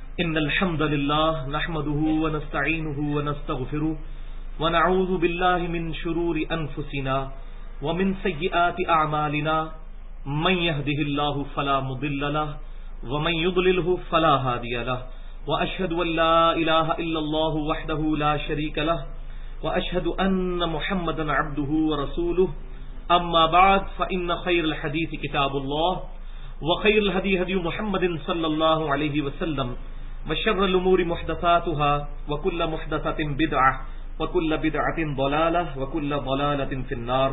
إن الحمد لله نحمده ونستعينه ونستغفره ونعوذ بالله من شرور أنفسنا ومن سيئات أعمالنا من يهده الله فلا مضل له ومن يضلله فلا هادي له وأشهد أن لا إله إلا الله وحده لا شريك له وأشهد أن محمدا عبده ورسوله أما بعد فإن خير الحديث كتاب الله وخير الهدي هدي محمد صلى الله عليه وسلم وشر الأمور محدثاتها وكل محدثة بدعة وكل بدعة ضلالة وكل ضلالة في النار.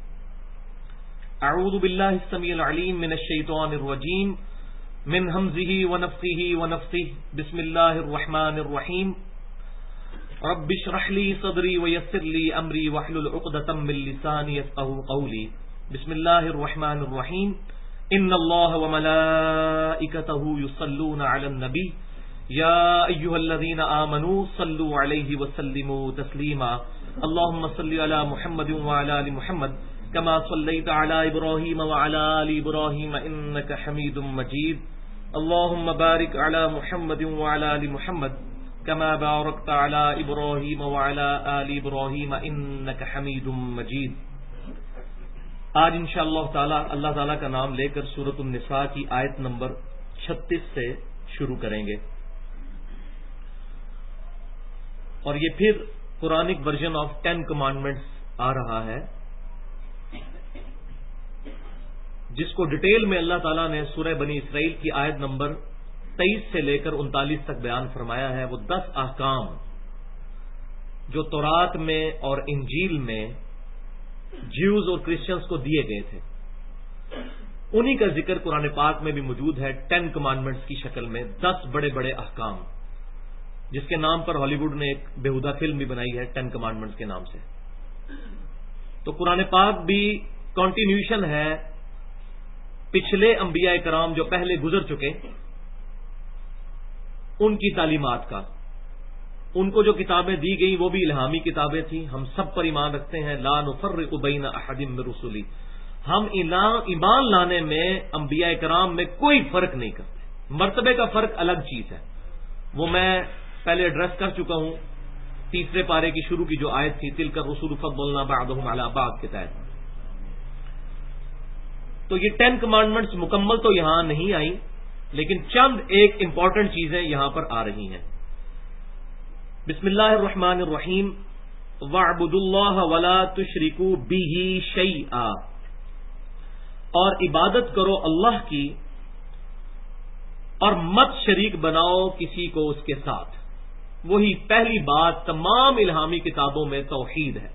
أعوذ بالله السميع العليم من الشيطان الرجيم من همزه ونفخه ونفثه. بسم الله الرحمن الرحيم. رب اشرح لي صدري ويسر لي أمري واحلل عقدة من لساني يفقهوا قولي. بسم الله الرحمن الرحيم. إن الله وملائكته يصلون على النبي يا أيها الذين آمنوا صلوا عليه وسلموا تسليما. اللهم صل على محمد وعلى آل محمد كما صليت على إبراهيم وعلى آل إبراهيم إنك حميد مجيد. اللهم بارك على محمد وعلى آل محمد كما باركت على إبراهيم وعلى آل إبراهيم إنك حميد مجيد. آج انشاءاللہ تعالی اللہ تعالیٰ کا نام لے کر سورۃ النساء کی آیت نمبر 36 سے شروع کریں گے، اور یہ پھر قرآنک ورژن آف 10 کمانڈمنٹس آ رہا ہے، جس کو ڈیٹیل میں اللہ تعالیٰ نے سورہ بنی اسرائیل کی آیت نمبر 23 سے لے کر 39 تک بیان فرمایا ہے. وہ 10 احکام جو تورات میں اور انجیل میں جیوز اور کرسچنز کو دیے گئے تھے، انہی کا ذکر قرآن پاک میں بھی موجود ہے 10 کمانڈمنٹس کی شکل میں. 10 بڑے بڑے احکام، جس کے نام پر ہالی ووڈ نے ایک بیہودہ فلم بھی بنائی ہے 10 کمانڈمنٹس کے نام سے. تو قرآن پاک بھی کنٹینیوشن ہے پچھلے انبیاء کرام جو پہلے گزر چکے ان کی تعلیمات کا. ان کو جو کتابیں دی گئیں وہ بھی الہامی کتابیں تھیں. ہم سب پر ایمان رکھتے ہیں. لا نفرق بین احد من رسلی. ہم ایمان لانے میں انبیاء کرام میں کوئی فرق نہیں کرتے. مرتبے کا فرق الگ چیز ہے، وہ میں پہلے ایڈریس کر چکا ہوں 3 پارے کی شروع کی جو آیت تھی تلک الرسل فضلنا بعضهم علی بعض کے تحت. تو یہ 10 کمانڈمنٹس مکمل تو یہاں نہیں آئی، لیکن چند ایک امپورٹنٹ چیزیں یہاں پر آ رہی ہیں. بسم اللہ الرحمن الرحیم. وَاعْبُدُوا اللَّهَ وَلَا تُشْرِكُوا بِهِ شَيْئًا. اور عبادت کرو اللہ کی اور مت شریک بناؤ کسی کو اس کے ساتھ. وہی پہلی بات تمام الہامی کتابوں میں توحید ہے.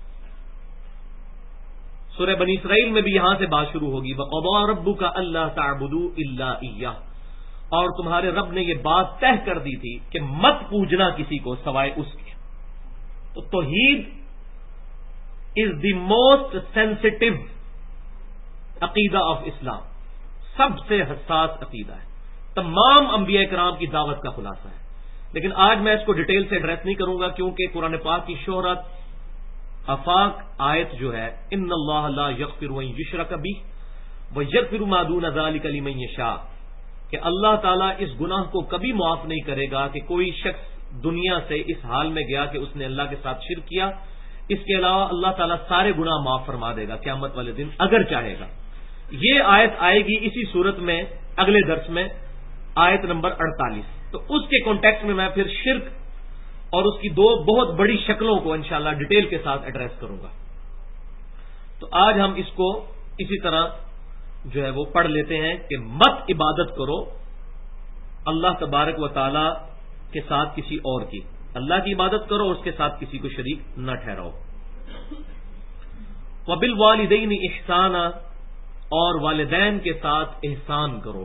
سورہ بنی اسرائیل میں بھی یہاں سے بات شروع ہوگی. وَقَضَىٰ رَبُّكَ أَلَّا تَعْبُدُوا إِلَّا إِيَّاهُ. اور تمہارے رب نے یہ بات طے کر دی تھی کہ مت پوجنا کسی کو سوائے اس کے. تو توحید از دی موسٹ سینسٹو عقیدہ آف اسلام. سب سے حساس عقیدہ ہے، تمام انبیاء کرام کی دعوت کا خلاصہ ہے. لیکن آج میں اس کو ڈیٹیل سے ایڈریس نہیں کروں گا، کیونکہ قرآن پاک کی شہرت آفاق آیت جو ہے ان اللہ لا یغفر ان یشرک بہ ویغفر ما دون ذلک لمن یشاء، کہ اللہ تعالیٰ اس گناہ کو کبھی معاف نہیں کرے گا کہ کوئی شخص دنیا سے اس حال میں گیا کہ اس نے اللہ کے ساتھ شرک کیا. اس کے علاوہ اللہ تعالیٰ سارے گناہ معاف فرما دے گا قیامت والے دن اگر چاہے گا. یہ آیت آئے گی اسی صورت میں اگلے درس میں، آیت نمبر 48. تو اس کے کانٹیکسٹ میں میں پھر شرک اور اس کی 2 بہت بڑی شکلوں کو انشاءاللہ ڈیٹیل کے ساتھ ایڈریس کروں گا. تو آج ہم اس کو اسی طرح جو ہے وہ پڑھ لیتے ہیں کہ مت عبادت کرو اللہ تبارک و تعالی کے ساتھ کسی اور کی. اللہ کی عبادت کرو اور اس کے ساتھ کسی کو شریک نہ ٹھہراؤ. وَبِالْوَالِدَيْنِ إِحْسَانًا. اور والدین کے ساتھ احسان کرو.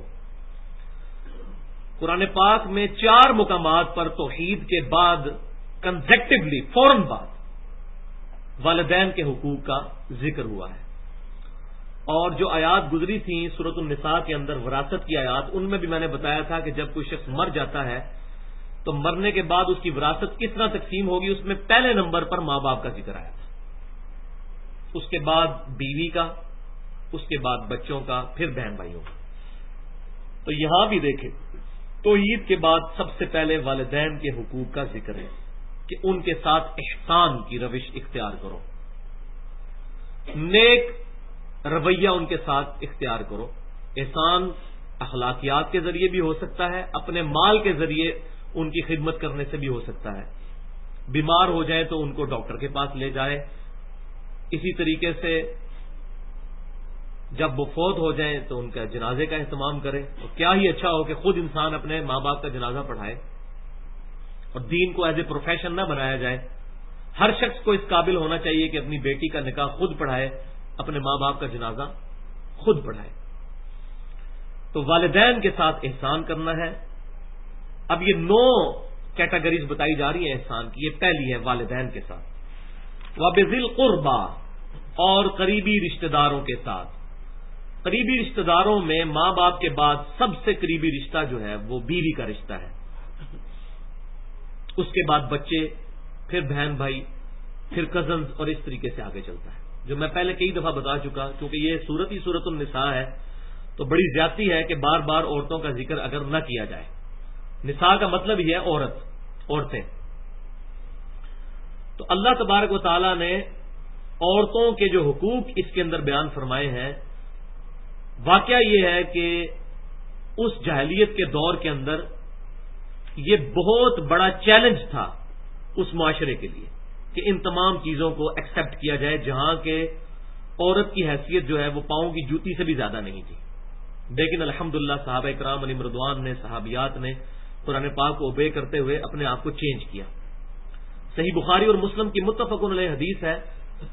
قرآن پاک میں 4 مقامات پر توحید کے بعد کنزیکٹیولی فوراً بعد والدین کے حقوق کا ذکر ہوا ہے. اور جو آیات گزری تھیں سورۃ النساء کے اندر وراثت کی آیات، ان میں بھی میں نے بتایا تھا کہ جب کوئی شخص مر جاتا ہے تو مرنے کے بعد اس کی وراثت کس طرح تقسیم ہوگی. اس میں پہلے نمبر پر ماں باپ کا ذکر آیا تھا، اس کے بعد بیوی کا، اس کے بعد بچوں کا، پھر بہن بھائیوں کا. تو یہاں بھی دیکھیں توحید کے بعد سب سے پہلے والدین کے حقوق کا ذکر ہے کہ ان کے ساتھ احسان کی روش اختیار کرو، نیک رویہ ان کے ساتھ اختیار کرو۔ احسان اخلاقیات کے ذریعے بھی ہو سکتا ہے، اپنے مال کے ذریعے ان کی خدمت کرنے سے بھی ہو سکتا ہے، بیمار ہو جائیں تو ان کو ڈاکٹر کے پاس لے جائیں، اسی طریقے سے جب وہ فوت ہو جائیں تو ان کا جنازے کا اہتمام کرے۔ اور کیا ہی اچھا ہو کہ خود انسان اپنے ماں باپ کا جنازہ پڑھائے، اور دین کو ایز اے پروفیشن نہ بنایا جائے۔ ہر شخص کو اس قابل ہونا چاہیے کہ اپنی بیٹی کا نکاح خود پڑھائے، اپنے ماں باپ کا جنازہ خود پڑھائے۔ تو والدین کے ساتھ احسان کرنا ہے۔ اب یہ 9 کیٹیگریز بتائی جا رہی ہیں احسان کی۔ یہ پہلی ہے والدین کے ساتھ، وَبِذِی الْقُرْبَى، اور قریبی رشتہ داروں کے ساتھ۔ قریبی رشتہ داروں میں ماں باپ کے بعد سب سے قریبی رشتہ جو ہے وہ بیوی کا رشتہ ہے، اس کے بعد بچے، پھر بہن بھائی، پھر کزنز، اور اس طریقے سے آگے چلتا ہے، جو میں پہلے کئی دفعہ بتا چکا۔ کیونکہ یہ صورت ہی صورت النساء ہے تو بڑی زیادتی ہے کہ بار بار عورتوں کا ذکر اگر نہ کیا جائے۔ نساء کا مطلب ہی ہے عورتیں۔ تو اللہ تبارک و تعالی نے عورتوں کے جو حقوق اس کے اندر بیان فرمائے ہیں، واقعہ یہ ہے کہ اس جاہلیت کے دور کے اندر یہ بہت بڑا چیلنج تھا اس معاشرے کے لیے کہ ان تمام چیزوں کو ایکسپٹ کیا جائے، جہاں کہ عورت کی حیثیت جو ہے وہ پاؤں کی جوتی سے بھی زیادہ نہیں تھی۔ لیکن الحمدللہ صحابہ کرام علیہم رضوان نے، صحابیات نے قرآن پاک کو اوبے کرتے ہوئے اپنے آپ کو چینج کیا۔ صحیح بخاری اور مسلم کی متفق علیہ حدیث ہے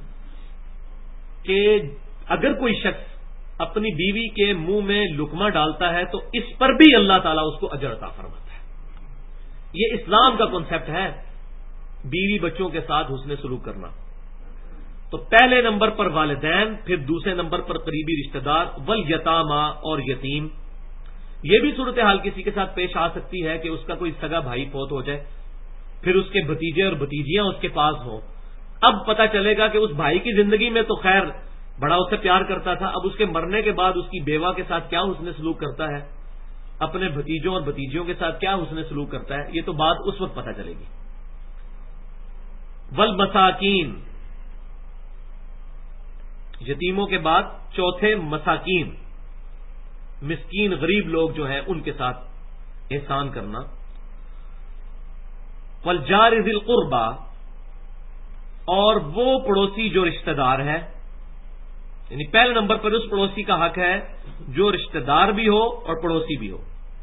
کہ اگر کوئی شخص اپنی بیوی کے منہ میں لقمہ ڈالتا ہے تو اس پر بھی اللہ تعالیٰ اس کو اجر عطا فرماتا ہے۔ یہ اسلام کا کنسپٹ ہے، بیوی بچوں کے ساتھ حسن سلوک کرنا۔ تو پہلے نمبر پر والدین، پھر دوسرے نمبر پر قریبی رشتہ دار، والیتاما، اور یتیم۔ یہ بھی صورتحال کسی کے ساتھ پیش آ سکتی ہے کہ اس کا کوئی سگا بھائی فوت ہو جائے، پھر اس کے بھتیجے اور بھتیجیاں اس کے پاس ہوں۔ اب پتہ چلے گا کہ اس بھائی کی زندگی میں تو خیر بڑا اس سے پیار کرتا تھا، اب اس کے مرنے کے بعد اس کی بیوہ کے ساتھ کیا حسن سلوک کرتا ہے، اپنے بھتیجوں اور بھتیجیوں کے ساتھ کیا حسن سلوک کرتا ہے، یہ تو بات اس وقت پتہ چلے گی۔ والمساکین، یتیموں کے بعد چوتھے مساکین، مسکین غریب لوگ جو ہیں ان کے ساتھ احسان کرنا۔ والجار ذی القربى، اور وہ پڑوسی جو رشتہ دار ہے، یعنی پہلے نمبر پر اس پڑوسی کا حق ہے جو رشتہ دار بھی ہو اور پڑوسی بھی ہو۔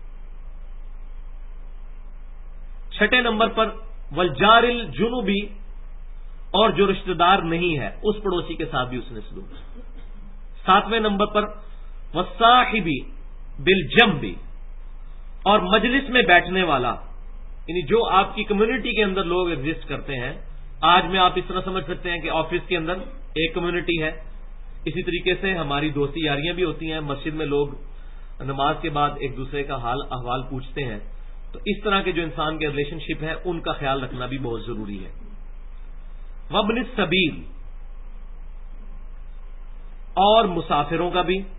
چھٹے نمبر پر والجار الجنوبی، اور جو رشتہ دار نہیں ہے اس پڑوسی کے ساتھ بھی اس نے سلوک۔ ساتویں نمبر پر والصاحبی بالجنبی، اور مجلس میں بیٹھنے والا، یعنی جو آپ کی کمیونٹی کے اندر لوگ ایگزسٹ کرتے ہیں۔ آج میں آپ اس طرح سمجھ سکتے ہیں کہ آفس کے اندر ایک کمیونٹی ہے، اسی طریقے سے ہماری دوستی یاریاں بھی ہوتی ہیں، مسجد میں لوگ نماز کے بعد ایک دوسرے کا حال احوال پوچھتے ہیں۔ تو اس طرح کے جو انسان کے ریلیشن شپ ہیں ان کا خیال رکھنا بھی بہت ضروری ہے۔ وابن السبیل، اور مسافروں کا بھی۔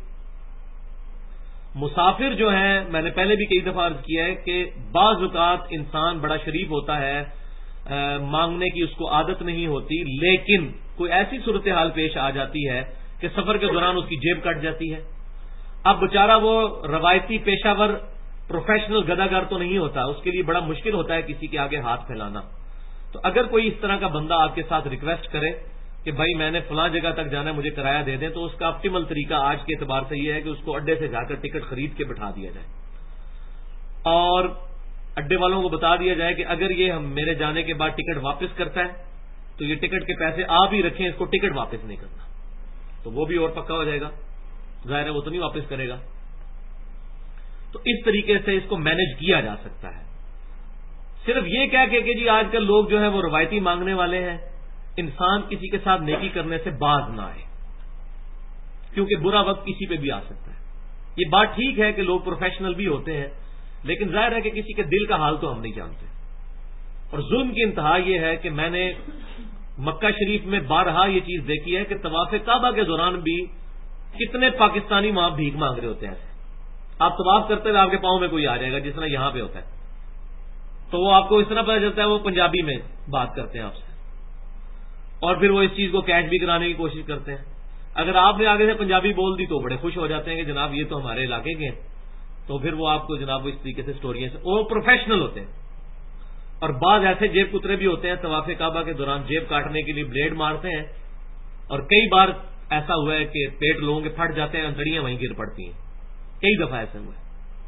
مسافر جو ہیں، میں نے پہلے بھی کئی دفعہ عرض کیا ہے کہ بعض اوقات انسان بڑا شریف ہوتا ہے، مانگنے کی اس کو عادت نہیں ہوتی، لیکن کوئی ایسی صورتحال پیش آ جاتی ہے کہ سفر کے دوران اس کی جیب کٹ جاتی ہے۔ اب بیچارہ وہ روایتی پیشہ ور پروفیشنل گداگر تو نہیں ہوتا، اس کے لیے بڑا مشکل ہوتا ہے کسی کے آگے ہاتھ پھیلانا۔ تو اگر کوئی اس طرح کا بندہ آپ کے ساتھ ریکویسٹ کرے کہ بھائی میں نے فلاں جگہ تک جانا ہے، مجھے کرایہ دے دیں، تو اس کا آپٹیمل طریقہ آج کے اعتبار سے یہ ہے کہ اس کو اڈے سے جا کر ٹکٹ خرید کے بٹھا دیا جائے، اور اڈے والوں کو بتا دیا جائے کہ اگر یہ میرے جانے کے بعد ٹکٹ واپس کرتا ہے تو یہ ٹکٹ کے پیسے آپ ہی رکھیں، اس کو ٹکٹ واپس نہیں کرنا۔ تو وہ بھی اور پکا ہو جائے گا، ظاہر ہے وہ تو نہیں واپس کرے گا۔ تو اس طریقے سے اس کو مینج کیا جا سکتا ہے۔ صرف یہ کہہ کے کہ جی آج کل لوگ جو ہیں وہ روایتی مانگنے والے ہیں، انسان کسی کے ساتھ نیکی کرنے سے باز نہ آئے، کیونکہ برا وقت کسی پہ بھی آ سکتا ہے۔ یہ بات ٹھیک ہے کہ لوگ پروفیشنل بھی ہوتے ہیں، لیکن ظاہر ہے کہ کسی کے دل کا حال تو ہم نہیں جانتے۔ اور ظلم کی انتہا یہ ہے کہ میں نے مکہ شریف میں بارہا یہ چیز دیکھی ہے کہ طواف کعبہ کے دوران بھی کتنے پاکستانی وہاں بھیک مانگ رہے ہوتے ہیں، آپ طواف کرتے ہوئے آپ کے پاؤں میں کوئی آ جائے گا جس طرح یہاں پہ ہوتا ہے، تو وہ آپ کو اس طرح پتا چلتا ہے وہ پنجابی میں بات کرتے ہیں آپ سے، اور پھر وہ اس چیز کو کیچ بھی کرانے کی کوشش کرتے ہیں. اگر آپ نے آگے سے پنجابی بول دی تو بڑے خوش ہو جاتے ہیں کہ جناب یہ تو ہمارے علاقے کے ہیں، تو پھر وہ آپ کو جناب اس طریقے سے اسٹوریاں سے، وہ پروفیشنل ہوتے ہیں. اور بعض ایسے جیب کترے بھی ہوتے ہیں طواف کعبہ کے دوران جیب کاٹنے کے لیے بلیڈ مارتے ہیں، اور کئی بار ایسا ہوا ہے کہ پیٹ لوگوں کے پھٹ جاتے ہیں، انتڑیاں وہیں گر پڑتی ہیں، کئی دفعہ ایسے ہوئے.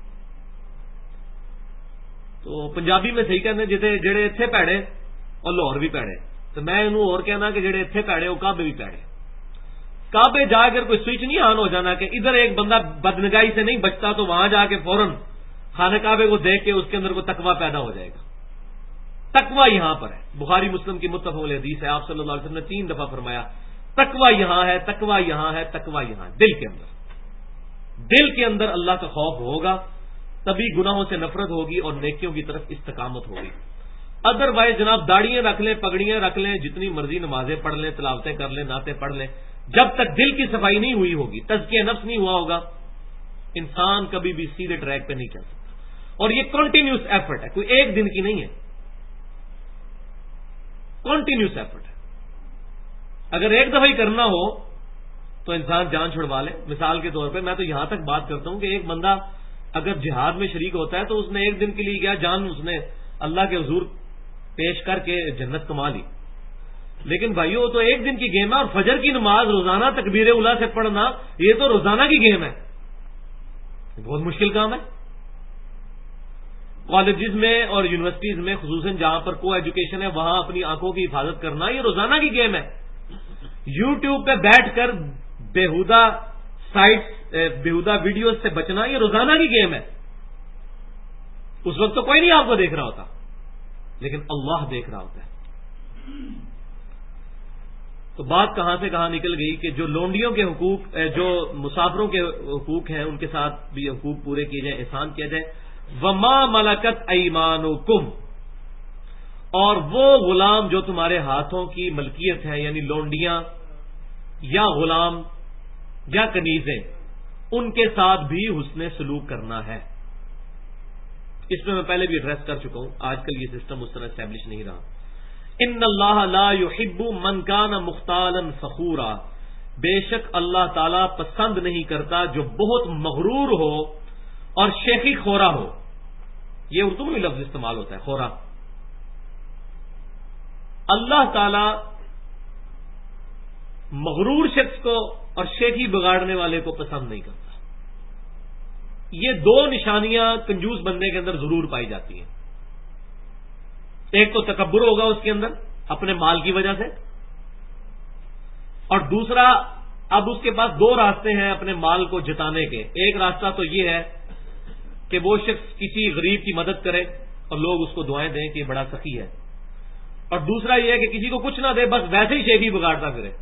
تو پنجابی میں صحیح کہنے جڑے اتنے پیڑے اور لاہور بھی پیڑے، تو میں انہوں اور کہنا کہ جڑے اتنے پیڑے وہ کعبے بھی پیڑے. کعبے جا کر کوئی سوئچ نہیں آن ہو جانا کہ ادھر ایک بندہ بدنگاہی سے نہیں بچتا تو وہاں جا کے فوراً خانہ کعبے کو دیکھ کے اس کے اندر کوئی تقویٰ پیدا ہو جائے گا. تقویٰ یہاں پر ہے، بخاری مسلم کی متفق علیہ حدیث ہے، آپ صلی اللہ علیہ وسلم نے 3 دفعہ فرمایا تقویٰ یہاں ہے، تقویٰ یہاں ہے، تقویٰ یہاں ہے. دل کے اندر اللہ کا خوف ہوگا تبھی گناہوں سے نفرت ہوگی اور نیکیوں کی طرف استقامت ہوگی. ادروائز جناب داڑیاں رکھ لیں، پگڑیاں رکھ لیں، جتنی مرضی نمازیں پڑھ لیں، تلاوتیں کر لیں، نعتیں پڑھ لیں، جب تک دل کی صفائی نہیں ہوئی ہوگی، تزکیہ نفس نہیں ہوا ہوگا، انسان کبھی بھی سیدھے ٹریک پہ نہیں چل سکتا. اور یہ کنٹینیوس ایفرٹ ہے، کوئی ایک دن کی نہیں ہے، کنٹینیوس ایفرٹ ہے. اگر ایک دفعہ ہی کرنا ہو تو انسان جان چھڑوا لے. مثال کے طور پہ میں تو یہاں تک بات کرتا ہوں کہ ایک بندہ اگر جہاد میں شریک ہوتا ہے تو اس نے ایک دن کے لیے کیا جان اس نے اللہ کے حضور پیش کر کے جنت کما لی. لیکن بھائیو تو ایک دن کی گیم ہے، اور فجر کی نماز روزانہ تکبیر اولیٰ سے پڑھنا یہ تو روزانہ کی گیم ہے، بہت مشکل کام ہے. کالجز میں اور یونیورسٹیز میں خصوصاً جہاں پر کو ایجوکیشن ہے وہاں اپنی آنکھوں کی حفاظت کرنا یہ روزانہ کی گیم ہے. یوٹیوب پہ بیٹھ کر بیہودہ سائٹس بیہودہ ویڈیوز سے بچنا یہ روزانہ کی گیم ہے. اس وقت تو کوئی نہیں آپ کو دیکھ رہا ہوتا، لیکن اللہ دیکھ رہا ہوتا ہے. تو بات کہاں سے کہاں نکل گئی کہ جو لونڈیوں کے حقوق، جو مسافروں کے حقوق ہیں ان کے ساتھ بھی حقوق پورے کیے جائیں، احسان کیا جائے. وما ملکت ایمانکم، اور وہ غلام جو تمہارے ہاتھوں کی ملکیت ہے، یعنی لونڈیاں یا غلام یا کنیزیں، ان کے ساتھ بھی حسن سلوک کرنا ہے. اس میں پہلے بھی ایڈریس کر چکا ہوں، آج کل یہ سسٹم اس طرح اسٹیبلش نہیں رہا. ان اللہ لا يحب من کان مختالا فخورا، بے شک اللہ تعالی پسند نہیں کرتا جو بہت مغرور ہو اور شیخی خورا ہو. یہ اردو میں لفظ استعمال ہوتا ہے، خورا. اللہ تعالی مغرور شخص کو اور شیخی بگاڑنے والے کو پسند نہیں کرتا. یہ 2 نشانیاں کنجوس بندے کے اندر ضرور پائی جاتی ہیں. ایک تو تکبر ہوگا اس کے اندر اپنے مال کی وجہ سے، اور دوسرا اب اس کے پاس 2 راستے ہیں اپنے مال کو جتانے کے. ایک راستہ تو یہ ہے کہ وہ شخص کسی غریب کی مدد کرے اور لوگ اس کو دعائیں دیں کہ یہ بڑا سخی ہے، اور دوسرا یہ ہے کہ کسی کو کچھ نہ دے، بس ویسے ہی شیخی بگاڑتا پھرے.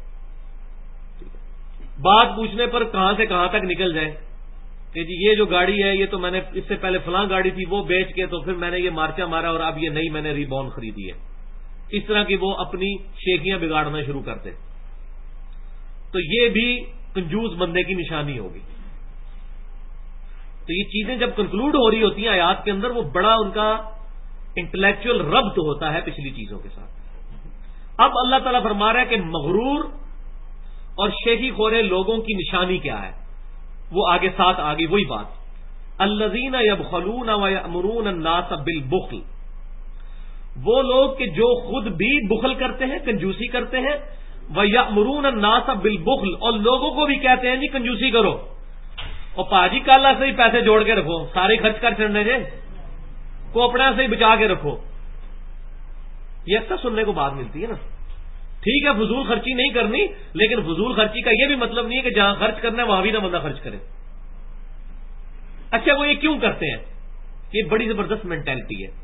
بات پوچھنے پر کہاں سے کہاں تک نکل جائے کہ جی یہ جو گاڑی ہے یہ تو میں نے اس سے پہلے فلاں گاڑی تھی وہ بیچ کے تو پھر میں نے یہ مارچا مارا اور اب یہ نئی میں نے ریبون خریدی ہے. اس طرح کی وہ اپنی شیخیاں بگاڑنا شروع کرتے. تو یہ بھی کنجوس بندے کی نشانی ہوگی. تو یہ چیزیں جب کنکلوڈ ہو رہی ہوتی ہیں آیات کے اندر، وہ بڑا ان کا انٹلیکچوئل ربط ہوتا ہے پچھلی چیزوں کے ساتھ. اب اللہ تعالیٰ فرما رہا ہے کہ مغرور اور شیخی خورے لوگوں کی نشانی کیا ہے، وہ آگے ساتھ آگے وہی بات. الذین یبخلون ویأمرون الناس بالبخل، وہ لوگ کہ جو خود بھی بخل کرتے ہیں، کنجوسی کرتے ہیں، ویأمرون الناس بالبخل، اور لوگوں کو بھی کہتے ہیں جی کنجوسی کرو. اور پاجی کالا سے ہی پیسے جوڑ کے رکھو، سارے خرچ کر چڑھنے جے کو اپنا سے ہی بچا کے رکھو. یہ اکثر سننے کو بات ملتی ہے نا. ٹھیک ہے فضول خرچی نہیں کرنی، لیکن فضول خرچی کا یہ بھی مطلب نہیں ہے کہ جہاں خرچ کرنا ہے وہاں بھی نہ بندہ خرچ کرے. اچھا وہ یہ کیوں کرتے ہیں؟ یہ بڑی زبردست مینٹلٹی ہے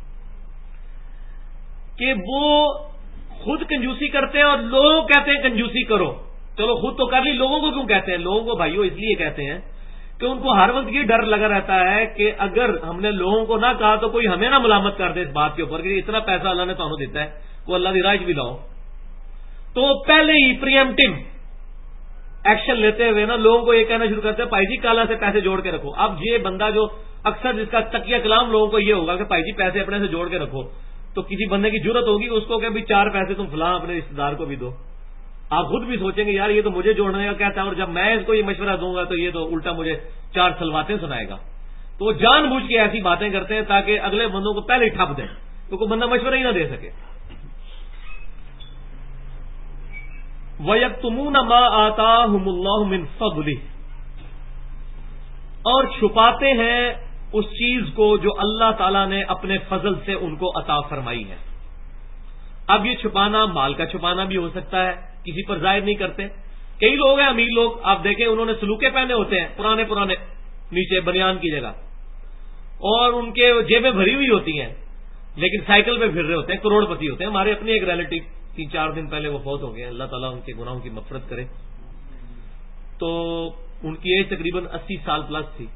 کہ وہ خود کنجوسی کرتے ہیں اور لوگ کہتے ہیں کنجوسی کرو. چلو خود تو کر لی، لوگوں کو کیوں کہتے ہیں؟ لوگوں کو بھائیو اس لیے کہتے ہیں کہ ان کو ہر وقت یہ ڈر لگا رہتا ہے کہ اگر ہم نے لوگوں کو نہ کہا تو کوئی ہمیں نہ ملامت کر دے اس بات کے اوپر کہ اتنا پیسہ اللہ نے تمہیں دیتا ہے، وہ اللہ کی راہ بھی لاؤ. تو پہلے ہی پریمپٹیو ایکشن لیتے ہوئے نا لوگوں کو یہ کہنا شروع کرتے ہیں بھائی جی کالا سے پیسے جوڑ کے رکھو. اب یہ بندہ جو اکثر جس کا تکیہ کلام لوگوں کو یہ ہوگا کہ بھائی جی پیسے اپنے سے جوڑ کے رکھو, تو کسی بندے کی ضرورت ہوگی اس کو کہ بھی 4 پیسے تم فلاں اپنے رشتے دار کو بھی دو. آپ خود بھی سوچیں گے یار یہ تو مجھے جوڑنے کا کہتا ہے, اور جب میں اس کو یہ مشورہ دوں گا تو یہ تو الٹا مجھے 4 سلواتیں سنائے گا. تو وہ جان بوجھ کے ایسی باتیں کرتے ہیں تاکہ اگلے بندوں کو پہلے ہی ٹھپ دیں تو کوئی بندہ مشورہ ہی نہ دے سکے. وَيَكْتُمُونَ مَا آتَاهُمُ اللَّهُ مِنْ فَضْلِهِ, اور چھپاتے ہیں اس چیز کو جو اللہ تعالیٰ نے اپنے فضل سے ان کو عطا فرمائی ہے. اب یہ چھپانا مال کا چھپانا بھی ہو سکتا ہے, کسی پر ظاہر نہیں کرتے. کئی لوگ ہیں امیر لوگ, آپ دیکھیں انہوں نے سلوکے پہنے ہوتے ہیں پرانے پرانے نیچے بنیان کی جگہ, اور ان کے جیبیں بھری ہوئی ہوتی ہیں لیکن سائیکل پہ پھر رہے ہوتے ہیں, کروڑ پتی ہوتے ہیں. ہمارے اپنے ایک ریلیٹو 3-4 دن پہلے وہ فوت ہو گئے, اللہ تعالیٰ ان کے گناہوں کی مغفرت کرے. تو ان کی ایج تقریباً 80 سال پلس تھی.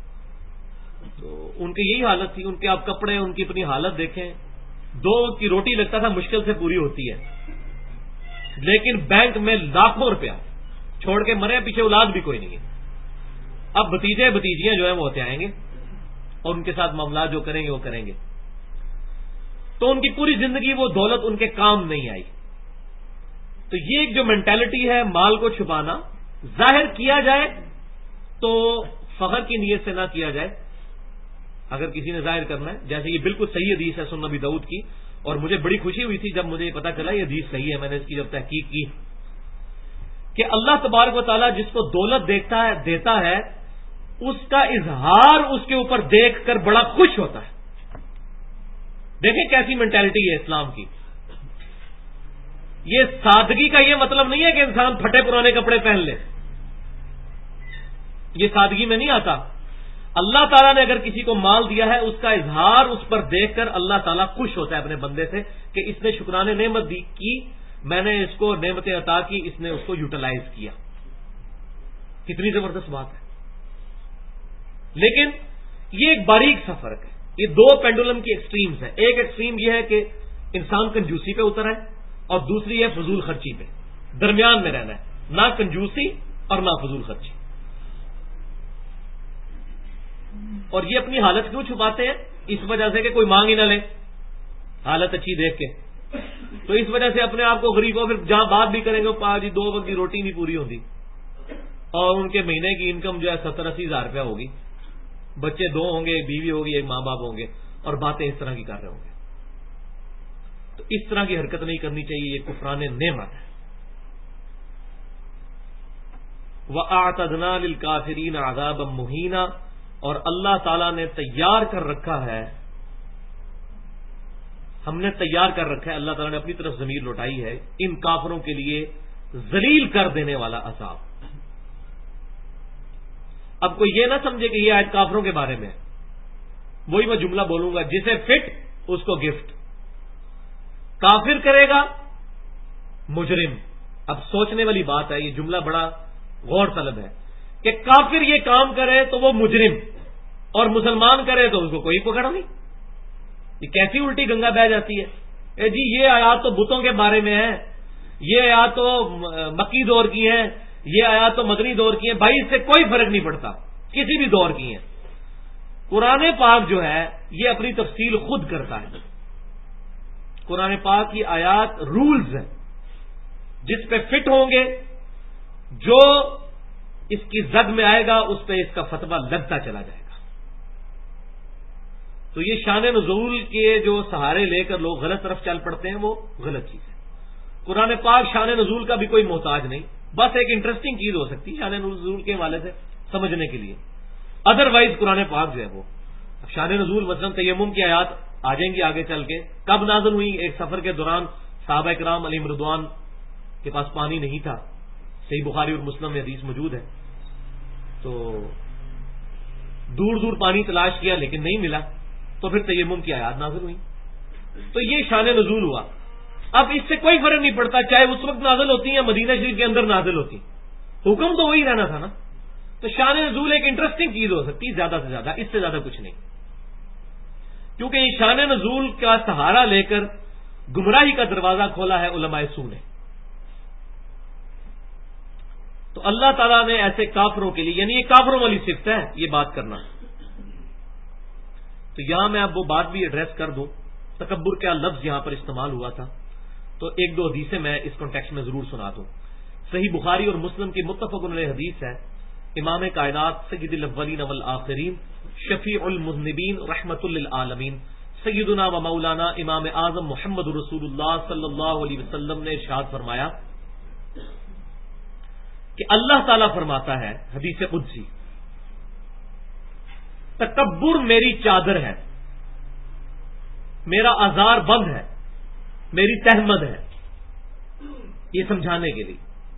تو ان کی یہی حالت تھی, ان کے آپ کپڑے, ان کی اپنی حالت دیکھیں. 2 کی روٹی لگتا تھا مشکل سے پوری ہوتی ہے, لیکن بینک میں لاکھوں روپیہ چھوڑ کے مرے, پیچھے اولاد بھی کوئی نہیں ہے. اب بھتیجے بھتیجیاں جو ہیں وہ ہوتے آئیں گے اور ان کے ساتھ معاملات جو کریں گے وہ کریں گے. تو ان کی پوری زندگی وہ دولت ان کے کام نہیں آئی. تو یہ ایک جو مینٹالٹی ہے مال کو چھپانا, ظاہر کیا جائے تو فخر کی نیت سے نہ کیا جائے. اگر کسی نے ظاہر کرنا ہے, جیسے یہ بالکل صحیح حدیث ہے سنن نبی داؤد کی, اور مجھے بڑی خوشی ہوئی تھی جب مجھے یہ پتا چلا یہ حدیث صحیح ہے. میں نے اس کی جب تحقیق کی کہ اللہ تبارک و تعالیٰ جس کو دولت دیتا ہے اس کا اظہار اس کے اوپر دیکھ کر بڑا خوش ہوتا ہے. دیکھیں کیسی مینٹالٹی ہے اسلام کی. یہ سادگی کا یہ مطلب نہیں ہے کہ انسان پھٹے پرانے کپڑے پہن لے, یہ سادگی میں نہیں آتا. اللہ تعالیٰ نے اگر کسی کو مال دیا ہے اس کا اظہار اس پر دیکھ کر اللہ تعالیٰ خوش ہوتا ہے اپنے بندے سے کہ اس نے شکرانے نعمت دی کی, میں نے اس کو نعمتیں عطا کی, اس نے اس کو یوٹیلائز کیا. کتنی زبردست بات ہے. لیکن یہ ایک باریک سا فرق ہے. یہ 2 پینڈولم کی ایکسٹریمز ہیں. ایک ایکسٹریم یہ ہے کہ انسان کنجوسی پہ اتر ہے, اور دوسری ہے فضول خرچی پہ. درمیان میں رہنا ہے, نہ کنجوسی اور نہ فضول خرچی. اور یہ اپنی حالت کیوں چھپاتے ہیں؟ اس وجہ سے کہ کوئی مانگ ہی نہ لے حالت اچھی دیکھ کے. تو اس وجہ سے اپنے آپ کو غریب ہو, پھر جہاں بات بھی کریں گے جی 2 وقت کی روٹی نہیں پوری ہوتی, اور ان کے مہینے کی انکم جو ہے 70-80 ہزار روپیہ ہوگی, بچے 2 ہوں گے, ایک بیوی ہوگی, ایک ماں باپ ہوں گے, اور باتیں اس طرح کی کر رہے ہوں گے. تو اس طرح کی حرکت نہیں کرنی چاہیے, یہ کفران نعمت ہے. وَأَعْتَدْنَا لِلْكَافِرِينَ عَذَابًا مُهِينًا, اور اللہ تعالیٰ نے تیار کر رکھا ہے, ہم نے تیار کر رکھا ہے, اللہ تعالیٰ نے اپنی طرف ضمیر لوٹائی ہے ان کافروں کے لیے ذلیل کر دینے والا عذاب. اب کوئی یہ نہ سمجھے کہ یہ آیت کافروں کے بارے میں ہے. وہی میں جملہ بولوں گا, جسے فٹ اس کو گفٹ. کافر کرے گا مجرم. اب سوچنے والی بات ہے, یہ جملہ بڑا غور طلب ہے کہ کافر یہ کام کرے تو وہ مجرم, اور مسلمان کرے تو اس کو کوئی پکڑ نہیں. یہ کیسی الٹی گنگا بہ جاتی ہے. اے جی یہ آیات تو بتوں کے بارے میں ہے, یہ آیات تو مکی دور کی ہیں, یہ آیات تو مدنی دور کی ہیں. بھائی اس سے کوئی فرق نہیں پڑتا, کسی بھی دور کی ہیں. قرآن پاک جو ہے یہ اپنی تفصیل خود کرتا ہے. قرآن پاک کی آیات رولز ہیں, جس پہ فٹ ہوں گے, جو اس کی زد میں آئے گا اس پہ اس کا فتویٰ لگتا چلا جائے گا. تو یہ شان نزول کے جو سہارے لے کر لوگ غلط طرف چل پڑتے ہیں وہ غلط چیز ہے. قرآن پاک شان نزول کا بھی کوئی محتاج نہیں, بس ایک انٹرسٹنگ چیز ہو سکتی ہے شان نزول کے حوالے سے سمجھنے کے لیے. ادروائز قرآن پاک جو ہے وہ شان نزول مثلا تیمم کی آیات آ جائیں گی آگے چل کے. کب نازل ہوئی؟ ایک سفر کے دوران صحابہ کرام علیہم رضوان کے پاس پانی نہیں تھا. صحیح بخاری اور مسلم میں حدیث موجود ہے. تو دور دور پانی تلاش کیا لیکن نہیں ملا, تو پھر تیمم کی آیات نازل ہوئی. تو یہ شان نزول ہوا. اب اس سے کوئی فرق نہیں پڑتا چاہے اس وقت نازل ہوتی ہیں مدینہ شریف کے اندر نازل ہوتی, حکم تو وہی رہنا تھا نا. تو شان نزول ایک انٹرسٹنگ چیز ہو سکتی ہے زیادہ سے زیادہ, اس سے زیادہ کچھ نہیں. کیونکہ یہ شان نزول کا سہارا لے کر گمراہی کا دروازہ کھولا ہے علماء سو نے. تو اللہ تعالیٰ نے ایسے کافروں کے لیے، یعنی یہ کافروں والی صفت ہے یہ بات کرنا. تو یہاں میں اب وہ بات بھی ایڈریس کر دوں، تکبر کیا لفظ یہاں پر استعمال ہوا تھا، تو ایک دو حدیثیں میں اس کانٹیکسٹ میں ضرور سنا دوں. صحیح بخاری اور مسلم کی متفق علیہ حدیث ہے، امام کائنات سید الاولین والآخرین شفیع المذنبین رحمت للعالمین سیدنا و مولانا امام اعظم محمد رسول اللہ صلی اللہ علیہ وسلم نے ارشاد فرمایا کہ اللہ تعالیٰ فرماتا ہے حدیث قدسی، تکبر میری چادر ہے، میرا آزار بند ہے، میری تہمد ہے. یہ سمجھانے کے لیے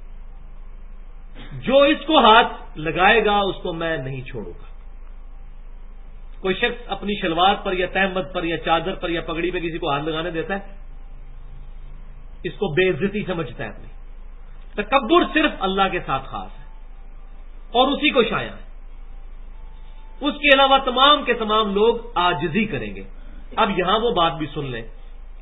جو اس کو ہاتھ لگائے گا اس کو میں نہیں چھوڑوں گا. کوئی شخص اپنی شلوار پر یا تہمد پر یا چادر پر یا پگڑی پہ کسی کو ہاتھ لگانے دیتا ہے، اس کو بے عزتی سمجھتا ہے اپنی. تکبر صرف اللہ کے ساتھ خاص ہے اور اسی کو شایع ہے، اس کے علاوہ تمام کے تمام لوگ عاجزی کریں گے. اب یہاں وہ بات بھی سن لیں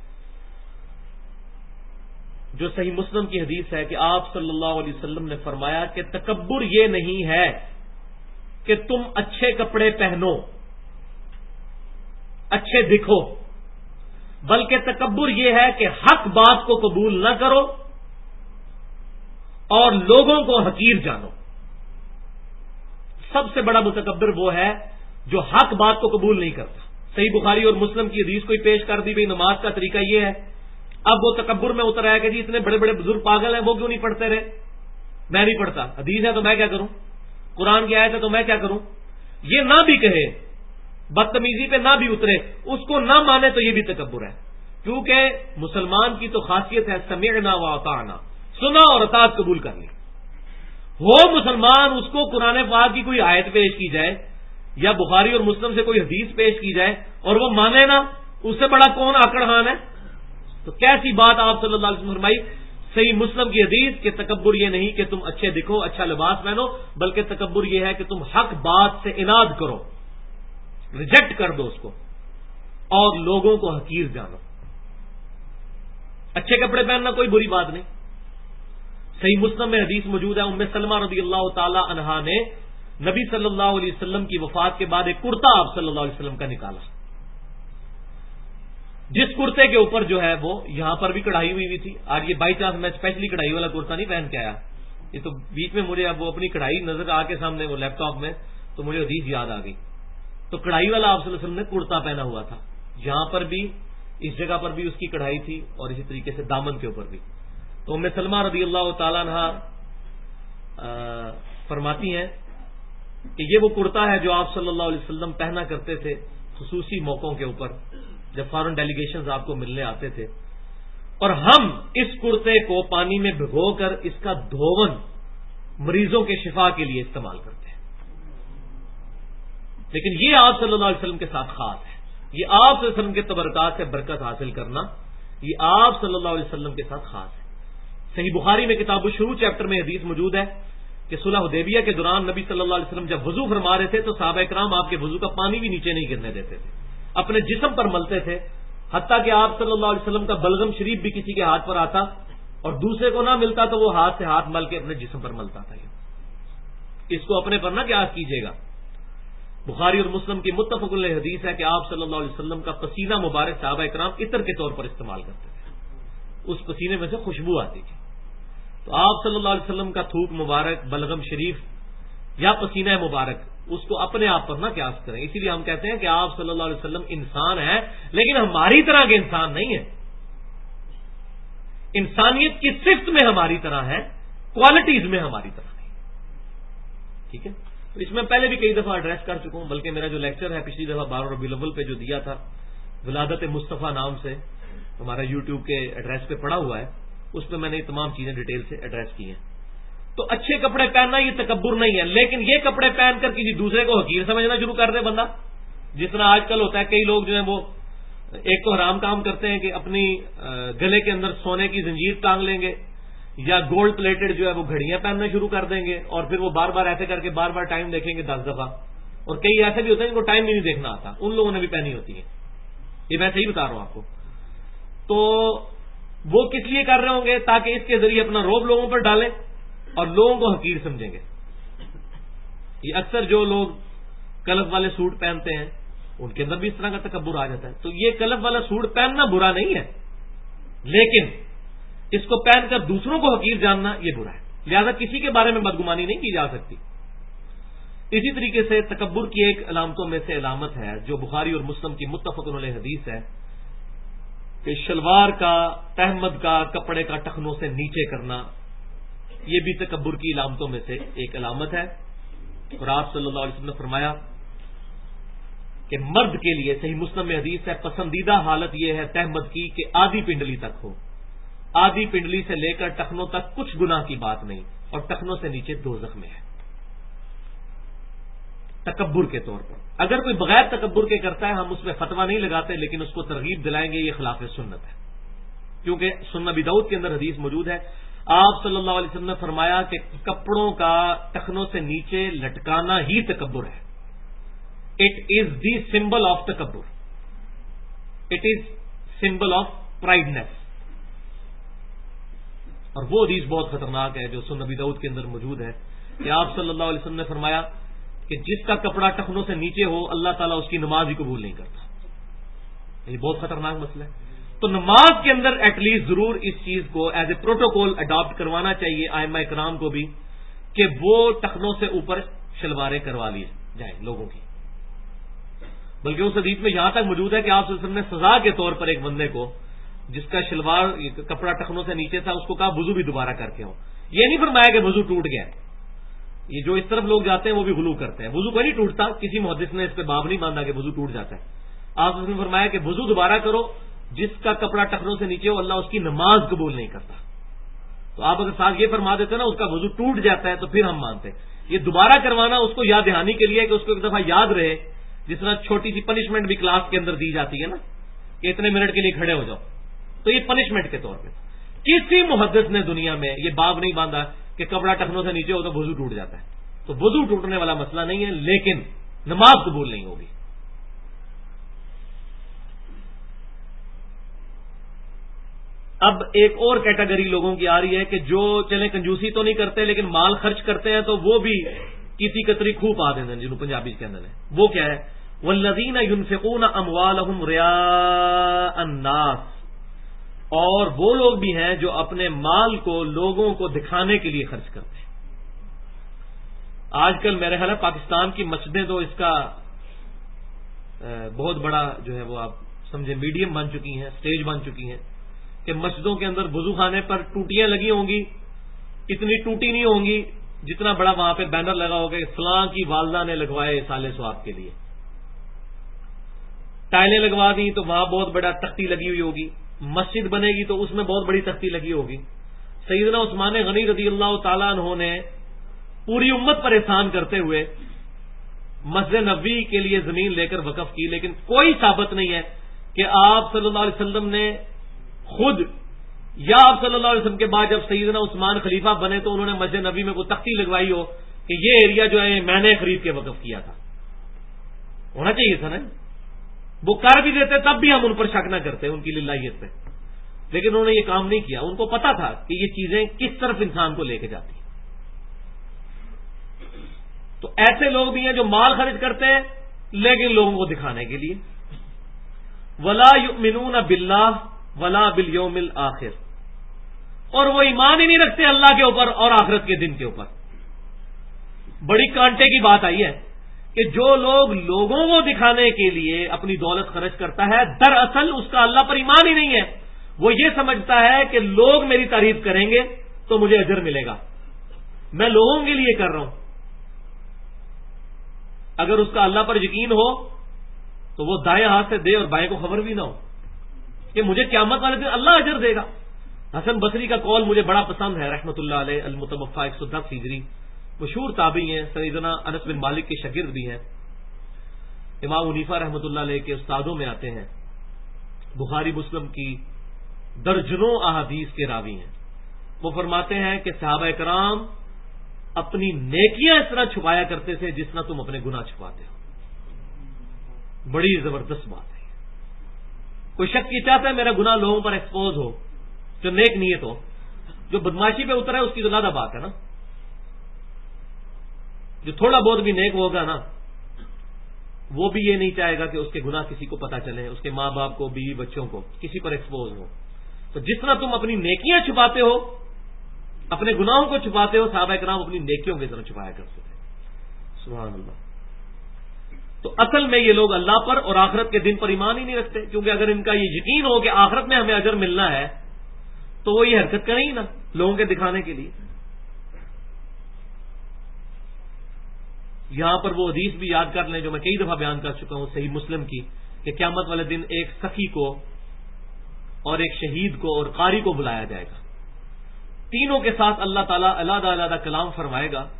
جو صحیح مسلم کی حدیث ہے کہ آپ صلی اللہ علیہ وسلم نے فرمایا کہ تکبر یہ نہیں ہے کہ تم اچھے کپڑے پہنو، اچھے دکھو، بلکہ تکبر یہ ہے کہ حق بات کو قبول نہ کرو اور لوگوں کو حقیر جانو. سب سے بڑا متکبر وہ ہے جو حق بات کو قبول نہیں کرتا. صحیح بخاری اور مسلم کی حدیث کو پیش کر دی گئی، نماز کا طریقہ یہ ہے. اب وہ تکبر میں اتر آیا کہ جی اتنے بڑے بڑے بزرگ پاگل ہیں، وہ کیوں نہیں پڑھتے رہے، میں نہیں پڑھتا، حدیث ہے تو میں کیا کروں، قرآن کی آیت ہے تو میں کیا کروں. یہ نہ بھی کہے، بدتمیزی پہ نہ بھی اترے، اس کو نہ مانے تو یہ بھی تکبر ہے. کیونکہ مسلمان کی تو خاصیت ہے سمعنا و اطعنا، سنا اور اطاعت قبول کر لی. وہ مسلمان، اس کو قرآن پاک کی کوئی آیت پیش کی جائے یا بخاری اور مسلم سے کوئی حدیث پیش کی جائے اور وہ مانے نا، اس سے بڑا کون آکڑ خان ہے. تو کیسی بات آپ صلی اللہ علیہ وسلم فرمائی صحیح مسلم کی حدیث کہ تکبر یہ نہیں کہ تم اچھے دکھو، اچھا لباس پہنو، بلکہ تکبر یہ ہے کہ تم حق بات سے اناد کرو، ریجیکٹ کر دو اس کو اور لوگوں کو حقیر جانو. اچھے کپڑے پہننا کوئی بری بات نہیں. صحیح مسلم میں حدیث موجود ہے، ام سلمہ رضی اللہ تعالی عنہا نے نبی صلی اللہ علیہ وسلم کی وفات کے بعد ایک کرتا آپ صلی اللہ علیہ وسلم کا نکالا، جس کرتے کے اوپر جو ہے وہ یہاں پر بھی کڑھائی ہوئی تھی. آج یہ بائی چانس میں اسپیشلی کڑھائی والا کرتا نہیں پہن کے آیا، یہ تو بیچ میں مجھے اب وہ اپنی کڑھائی نظر آ کے سامنے وہ لیپ ٹاپ میں تو مجھے حدیث یاد آ گئی. تو کڑھائی والا آپ صلی اللہ علیہ وسلم نے کرتا پہنا ہوا تھا، یہاں پر بھی اس جگہ پر بھی اس کی کڑھائی تھی اور اسی طریقے سے دامن کے اوپر بھی. تو ام سلمہ رضی اللہ تعالیٰ عنہا فرماتی ہیں کہ یہ وہ کرتا ہے جو آپ صلی اللہ علیہ وسلم پہنا کرتے تھے خصوصی موقعوں کے اوپر، جب فارن ڈیلیگیشنز آپ کو ملنے آتے تھے، اور ہم اس کرتے کو پانی میں بھگو کر اس کا دھون مریضوں کے شفا کے لیے استعمال کرتے ہیں. لیکن یہ آپ صلی اللہ علیہ وسلم کے ساتھ خاص ہے، یہ آپ صلی اللہ علیہ وسلم کے تبرکات سے برکت حاصل کرنا، یہ آپ صلی اللہ علیہ وسلم کے ساتھ خاص ہے. صحیح بخاری میں کتاب الشروع چیپٹر میں حدیث موجود ہے کہ صلح حدیبیہ کے دوران نبی صلی اللہ علیہ وسلم جب وضو فرما رہے تھے تو صحابہ کرام آپ کے وضو کا پانی بھی نیچے نہیں گرنے دیتے تھے، اپنے جسم پر ملتے تھے، حتیٰ کہ آپ صلی اللہ علیہ وسلم کا بلغم شریف بھی کسی کے ہاتھ پر آتا اور دوسرے کو نہ ملتا تو وہ ہاتھ سے ہاتھ مل کے اپنے جسم پر ملتا تھا. اس کو اپنے پر نہ قیاس کیجیے گا. بخاری اور مسلم کی متفق علیہ حدیث ہے کہ آپ صلی اللہ علیہ وسلم کا پسینہ مبارک صحابہ کرام عطر کے طور پر استعمال کرتے تھے، اس پسینے میں سے خوشبو آتی تھی. تو آپ صلی اللہ علیہ وسلم کا تھوک مبارک، بلغم شریف یا پسینہ مبارک، اس کو اپنے آپ پر نہ قیاس کریں. اسی لیے ہم کہتے ہیں کہ آپ صلی اللہ علیہ وسلم انسان ہیں لیکن ہماری طرح کے انسان نہیں ہیں. انسانیت کی صفت میں ہماری طرح ہے، کوالٹیز میں ہماری طرح نہیں. ٹھیک ہے، تو اس میں پہلے بھی کئی دفعہ ایڈریس کر چکا ہوں، بلکہ میرا جو لیکچر ہے پچھلی دفعہ 12 ربیع الاول پہ جو دیا تھا ولادت مصطفیٰ نام سے، ہمارا یوٹیوب کے ایڈریس پہ پڑا ہوا ہے، اس پہ میں نے یہ تمام چیزیں ڈیٹیل سے ایڈریس کی ہیں. تو اچھے کپڑے پہننا یہ تکبر نہیں ہے، لیکن یہ کپڑے پہن کر کسی دوسرے کو حقیر سمجھنا شروع کر دے بندہ، جس طرح آج کل ہوتا ہے. کئی لوگ جو ہیں وہ ایک تو حرام کام کرتے ہیں کہ اپنی گلے کے اندر سونے کی زنجیر ٹانگ لیں گے یا گولڈ پلیٹڈ جو ہے وہ گھڑیاں پہننا شروع کر دیں گے، اور پھر وہ بار بار ایسے کر کے بار بار ٹائم دیکھیں گے 10 دفعہ. اور کئی ایسے بھی ہوتے ہیں جن کو ٹائم بھی نہیں دیکھنا آتا، ان لوگوں نے بھی پہنی ہوتی ہے. یہ میں صحیح بتا رہا ہوں آپ کو. تو وہ کس لیے کر رہے ہوں گے؟ تاکہ اس کے ذریعے اپنا روب لوگوں پر ڈالیں اور لوگوں کو حقیر سمجھیں گے. یہ اکثر جو لوگ کلف والے سوٹ پہنتے ہیں ان کے اندر بھی اس طرح کا تکبر آ جاتا ہے. تو یہ کلف والا سوٹ پہننا برا نہیں ہے، لیکن اس کو پہن کر دوسروں کو حقیر جاننا یہ برا ہے. لہذا کسی کے بارے میں بدگمانی نہیں کی جا سکتی. اسی طریقے سے تکبر کی ایک علامتوں میں سے علامت ہے جو بخاری اور مسلم کی متفق علیہ حدیث ہے کہ شلوار کا، تہمد کا، کپڑے کا ٹخنوں سے نیچے کرنا، یہ بھی تکبر کی علامتوں میں سے ایک علامت ہے. اور آپ صلی اللہ علیہ وسلم نے فرمایا کہ مرد کے لیے، صحیح مسلم میں حدیث ہے، پسندیدہ حالت یہ ہے تہمد کی کہ آدھی پنڈلی تک ہو. آدھی پنڈلی سے لے کر ٹخنوں تک کچھ گناہ کی بات نہیں، اور ٹخنوں سے نیچے دوزخ میں ہے. تکبر کے طور پر اگر کوئی بغیر تکبر کے کرتا ہے ہم اس میں فتویٰ نہیں لگاتے، لیکن اس کو ترغیب دلائیں گے یہ خلاف سنت ہے. کیونکہ سنن ابی داؤد کے اندر حدیث موجود ہے، آپ صلی اللہ علیہ وسلم نے فرمایا کہ کپڑوں کا ٹخنوں سے نیچے لٹکانا ہی تکبر ہے. It is the symbol of تکبر، it is symbol of prideness. اور وہ حدیث بہت خطرناک ہے جو سنن ابی داؤد کے اندر موجود ہے کہ آپ صلی اللہ علیہ وسلم نے فرمایا کہ جس کا کپڑا ٹخنوں سے نیچے ہو اللہ تعالیٰ اس کی نماز ہی قبول نہیں کرتا. یہ بہت خطرناک مسئلہ ہے. تو نماز کے اندر ایٹ لیسٹ ضرور اس چیز کو ایز اے پروٹوکول اڈاپٹ کروانا چاہیے ائمہ کرام کو بھی کہ وہ ٹخنوں سے اوپر شلواریں کروا لی جائیں لوگوں کی. بلکہ اس حدیث میں یہاں تک موجود ہے کہ آپ صلی اللہ علیہ وسلم نے سزا کے طور پر ایک بندے کو جس کا شلوار کپڑا ٹخنوں سے نیچے تھا اس کو کہا وضو بھی دوبارہ کر کے ہو. یہ نہیں فرمایا کہ وضو ٹوٹ گیا. یہ جو اس طرف لوگ جاتے ہیں وہ بھی غلو کرتے ہیں. وضو کوئی نہیں ٹوٹتا، کسی محدث نے اس پہ باب نہیں باندھا کہ وضو ٹوٹ جاتا ہے. آپ نے فرمایا کہ وضو دوبارہ کرو، جس کا کپڑا ٹخنوں سے نیچے ہو اللہ اس کی نماز قبول نہیں کرتا. تو آپ اگر ساتھ یہ فرما دیتے نا اس کا وضو ٹوٹ جاتا ہے تو پھر ہم مانتے. یہ دوبارہ کروانا اس کو یاد دہانی کے لیے کہ اس کو ایک دفعہ یاد رہے، جس طرح چھوٹی سی پنشمنٹ بھی کلاس کے اندر دی جاتی ہے نا کہ اتنے منٹ کے لیے کھڑے ہو جاؤ، تو یہ پنشمنٹ کے طور پہ. کسی محدث نے دنیا میں یہ باب نہیں باندھا کہ کپڑا ٹخنوں سے نیچے ہو تو وضو ٹوٹ جاتا ہے. تو وضو ٹوٹنے والا مسئلہ نہیں ہے، لیکن نماز قبول نہیں ہوگی. اب ایک اور کیٹیگری لوگوں کی آ رہی ہے کہ جو چلیں کنجوسی تو نہیں کرتے لیکن مال خرچ کرتے ہیں تو وہ بھی کسی کتری خوب آ دیں جنہوں پنجابی کے اندر ہے. وہ کیا ہے؟ والذین ينفقون اموالهم رئاء الناس، اور وہ لوگ بھی ہیں جو اپنے مال کو لوگوں کو دکھانے کے لیے خرچ کرتے ہیں. آج کل میرے خیال ہے پاکستان کی مسجدیں تو اس کا بہت بڑا جو ہے وہ آپ سمجھیں میڈیم بن چکی ہیں، سٹیج بن چکی ہیں کہ مسجدوں کے اندر وضو خانے پر ٹوٹیاں لگی ہوں گی، اتنی ٹوٹی نہیں ہوں گی جتنا بڑا وہاں پہ بینر لگا ہوگا کہ فلاں کی والدہ نے لگوائے سال ثواب کے لیے. ٹائلیں لگوا دی تو وہاں بہت بڑا تختی لگی ہوئی ہوگی، مسجد بنے گی تو اس میں بہت بڑی تختی لگی ہوگی. سیدنا عثمان غنی رضی اللہ تعالیٰ عنہ نے پوری امت پر احسان کرتے ہوئے مسجد نبوی کے لیے زمین لے کر وقف کی، لیکن کوئی ثابت نہیں ہے کہ آپ صلی اللہ علیہ وسلم نے خود یا آپ صلی اللہ علیہ وسلم کے بعد جب سیدنا عثمان خلیفہ بنے تو انہوں نے مسجد نبوی میں کوئی تختی لگوائی ہو کہ یہ ایریا جو ہے میں نے خرید کے وقف کیا تھا. ہونا چاہیے تھا نا. وہ کر بھی دیتے تب بھی ہم ان پر شک نہ کرتے ان کی للہیت پہ، لیکن انہوں نے یہ کام نہیں کیا. ان کو پتا تھا کہ یہ چیزیں کس طرف انسان کو لے کے جاتی ہیں. تو ایسے لوگ بھی ہیں جو مال خرچ کرتے ہیں لیکن لوگوں کو دکھانے کے لیے. ولا یؤمنون باللہ ولا بالیوم الآخر، اور وہ ایمان ہی نہیں رکھتے اللہ کے اوپر اور آخرت کے دن کے اوپر. بڑی کانٹے کی بات آئی ہے کہ جو لوگ لوگوں کو دکھانے کے لیے اپنی دولت خرچ کرتا ہے دراصل اس کا اللہ پر ایمان ہی نہیں ہے. وہ یہ سمجھتا ہے کہ لوگ میری تعریف کریں گے تو مجھے اجر ملے گا، میں لوگوں کے لیے کر رہا ہوں. اگر اس کا اللہ پر یقین ہو تو وہ دائیں ہاتھ سے دے اور بائیں کو خبر بھی نہ ہو کہ مجھے قیامت والے دن اللہ اجر دے گا. حسن بصری کا قول مجھے بڑا پسند ہے رحمۃ اللہ علیہ، المتوفی 110 ہجری، مشہور تابعی ہیں، سیدنا انس بن مالک کے شاگرد بھی ہیں، امام حنیفہ رحمۃ اللہ علیہ کے استادوں میں آتے ہیں، بخاری مسلم کی درجنوں احادیث کے راوی ہیں. وہ فرماتے ہیں کہ صحابہ کرام اپنی نیکیاں اس طرح چھپایا کرتے تھے جس طرح تم اپنے گناہ چھپاتے ہو. بڑی زبردست بات ہے. کوئی شخص یہ چاہتا ہے میرا گناہ لوگوں پر ایکسپوز ہو، جو نیک نیت ہو. جو بدماشی پہ اترا ہے اس کی تو زیادہ بات ہے نا، جو تھوڑا بہت بھی نیک ہوگا نا، وہ بھی یہ نہیں چاہے گا کہ اس کے گناہ کسی کو پتا چلے، اس کے ماں باپ کو، بیوی بچوں کو، کسی پر ایکسپوز ہو. تو جس طرح تم اپنی نیکیاں چھپاتے ہو، اپنے گناہوں کو چھپاتے ہو، صحابہ کرام اپنی نیکیوں کی طرح چھپایا کرتے تھے. سبحان اللہ. تو اصل میں یہ لوگ اللہ پر اور آخرت کے دن پر ایمان ہی نہیں رکھتے، کیونکہ اگر ان کا یہ یقین ہو کہ آخرت میں ہمیں اجر ملنا ہے تو وہ یہ حرکت کریں ہی نا لوگوں کے دکھانے کے لیے. یہاں پر وہ حدیث بھی یاد کر لیں جو میں کئی دفعہ بیان کر چکا ہوں صحیح مسلم کی، کہ قیامت والے دن ایک سخی کو اور ایک شہید کو اور قاری کو بلایا جائے گا. تینوں کے ساتھ اللہ تعالیٰ علیحدہ علیحدہ کلام فرمائے گا.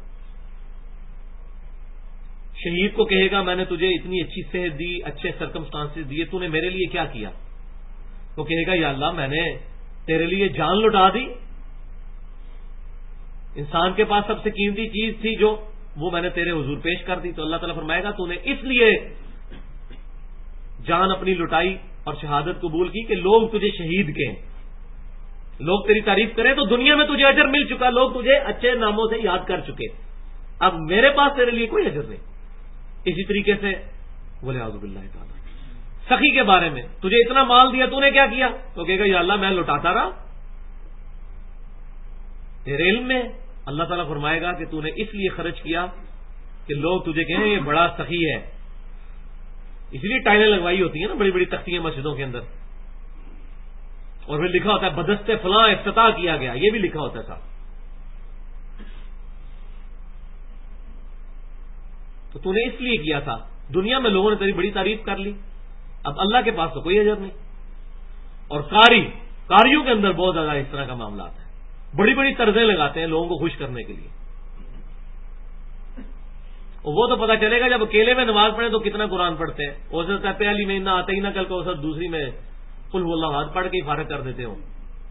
شہید کو کہے گا میں نے تجھے اتنی اچھی صحت دی، اچھے سرکمسٹانسز دیے، تو نے میرے لیے کیا کیا؟ وہ کہے گا یا اللہ میں نے تیرے لیے جان لٹا دی. انسان کے پاس سب سے قیمتی چیز تھی جو، وہ میں نے تیرے حضور پیش کر دی. تو اللہ تعالیٰ فرمائے گا تو نے اس لیے جان اپنی لٹائی اور شہادت قبول کی کہ لوگ تجھے شہید کہیں، لوگ تیری تعریف کریں، تو دنیا میں تجھے اجر مل چکا، لوگ تجھے اچھے ناموں سے یاد کر چکے، اب میرے پاس تیرے لیے کوئی اجر نہیں. اسی طریقے سے بولے اعوذ باللہ تعالی سخی کے بارے میں، تجھے اتنا مال دیا تو نے کیا کیا؟ تو کہے گا یا اللہ میں لٹاتا رہا، تیرے علم میں. اللہ تعالیٰ فرمائے گا کہ تو نے اس لیے خرچ کیا کہ لوگ تجھے کہیں یہ بڑا سخی ہے. اس لیے ٹائلیں لگوائی ہوتی ہیں نا بڑی بڑی تختیاں مسجدوں کے اندر، اور پھر لکھا ہوتا ہے بدستے فلاں افتتاح کیا گیا، یہ بھی لکھا ہوتا ہے صاحب. تو نے اس لیے کیا تھا، دنیا میں لوگوں نے تیری بڑی تعریف کر لی، اب اللہ کے پاس تو کوئی اجر نہیں. اور قاریوں کے اندر بہت زیادہ اس طرح کا معاملات ہے، بڑی بڑی طرزیں لگاتے ہیں لوگوں کو خوش کرنے کے لیے. وہ تو پتہ چلے گا جب اکیلے میں نماز پڑھیں تو کتنا قرآن پڑھتے ہیں. ہو سکتا ہے پہلی میں نہ آتے ہی نہ، کل کو سر دوسری میں قل هو اللہ احد پڑھ کے ہی فارغ کر دیتے ہو.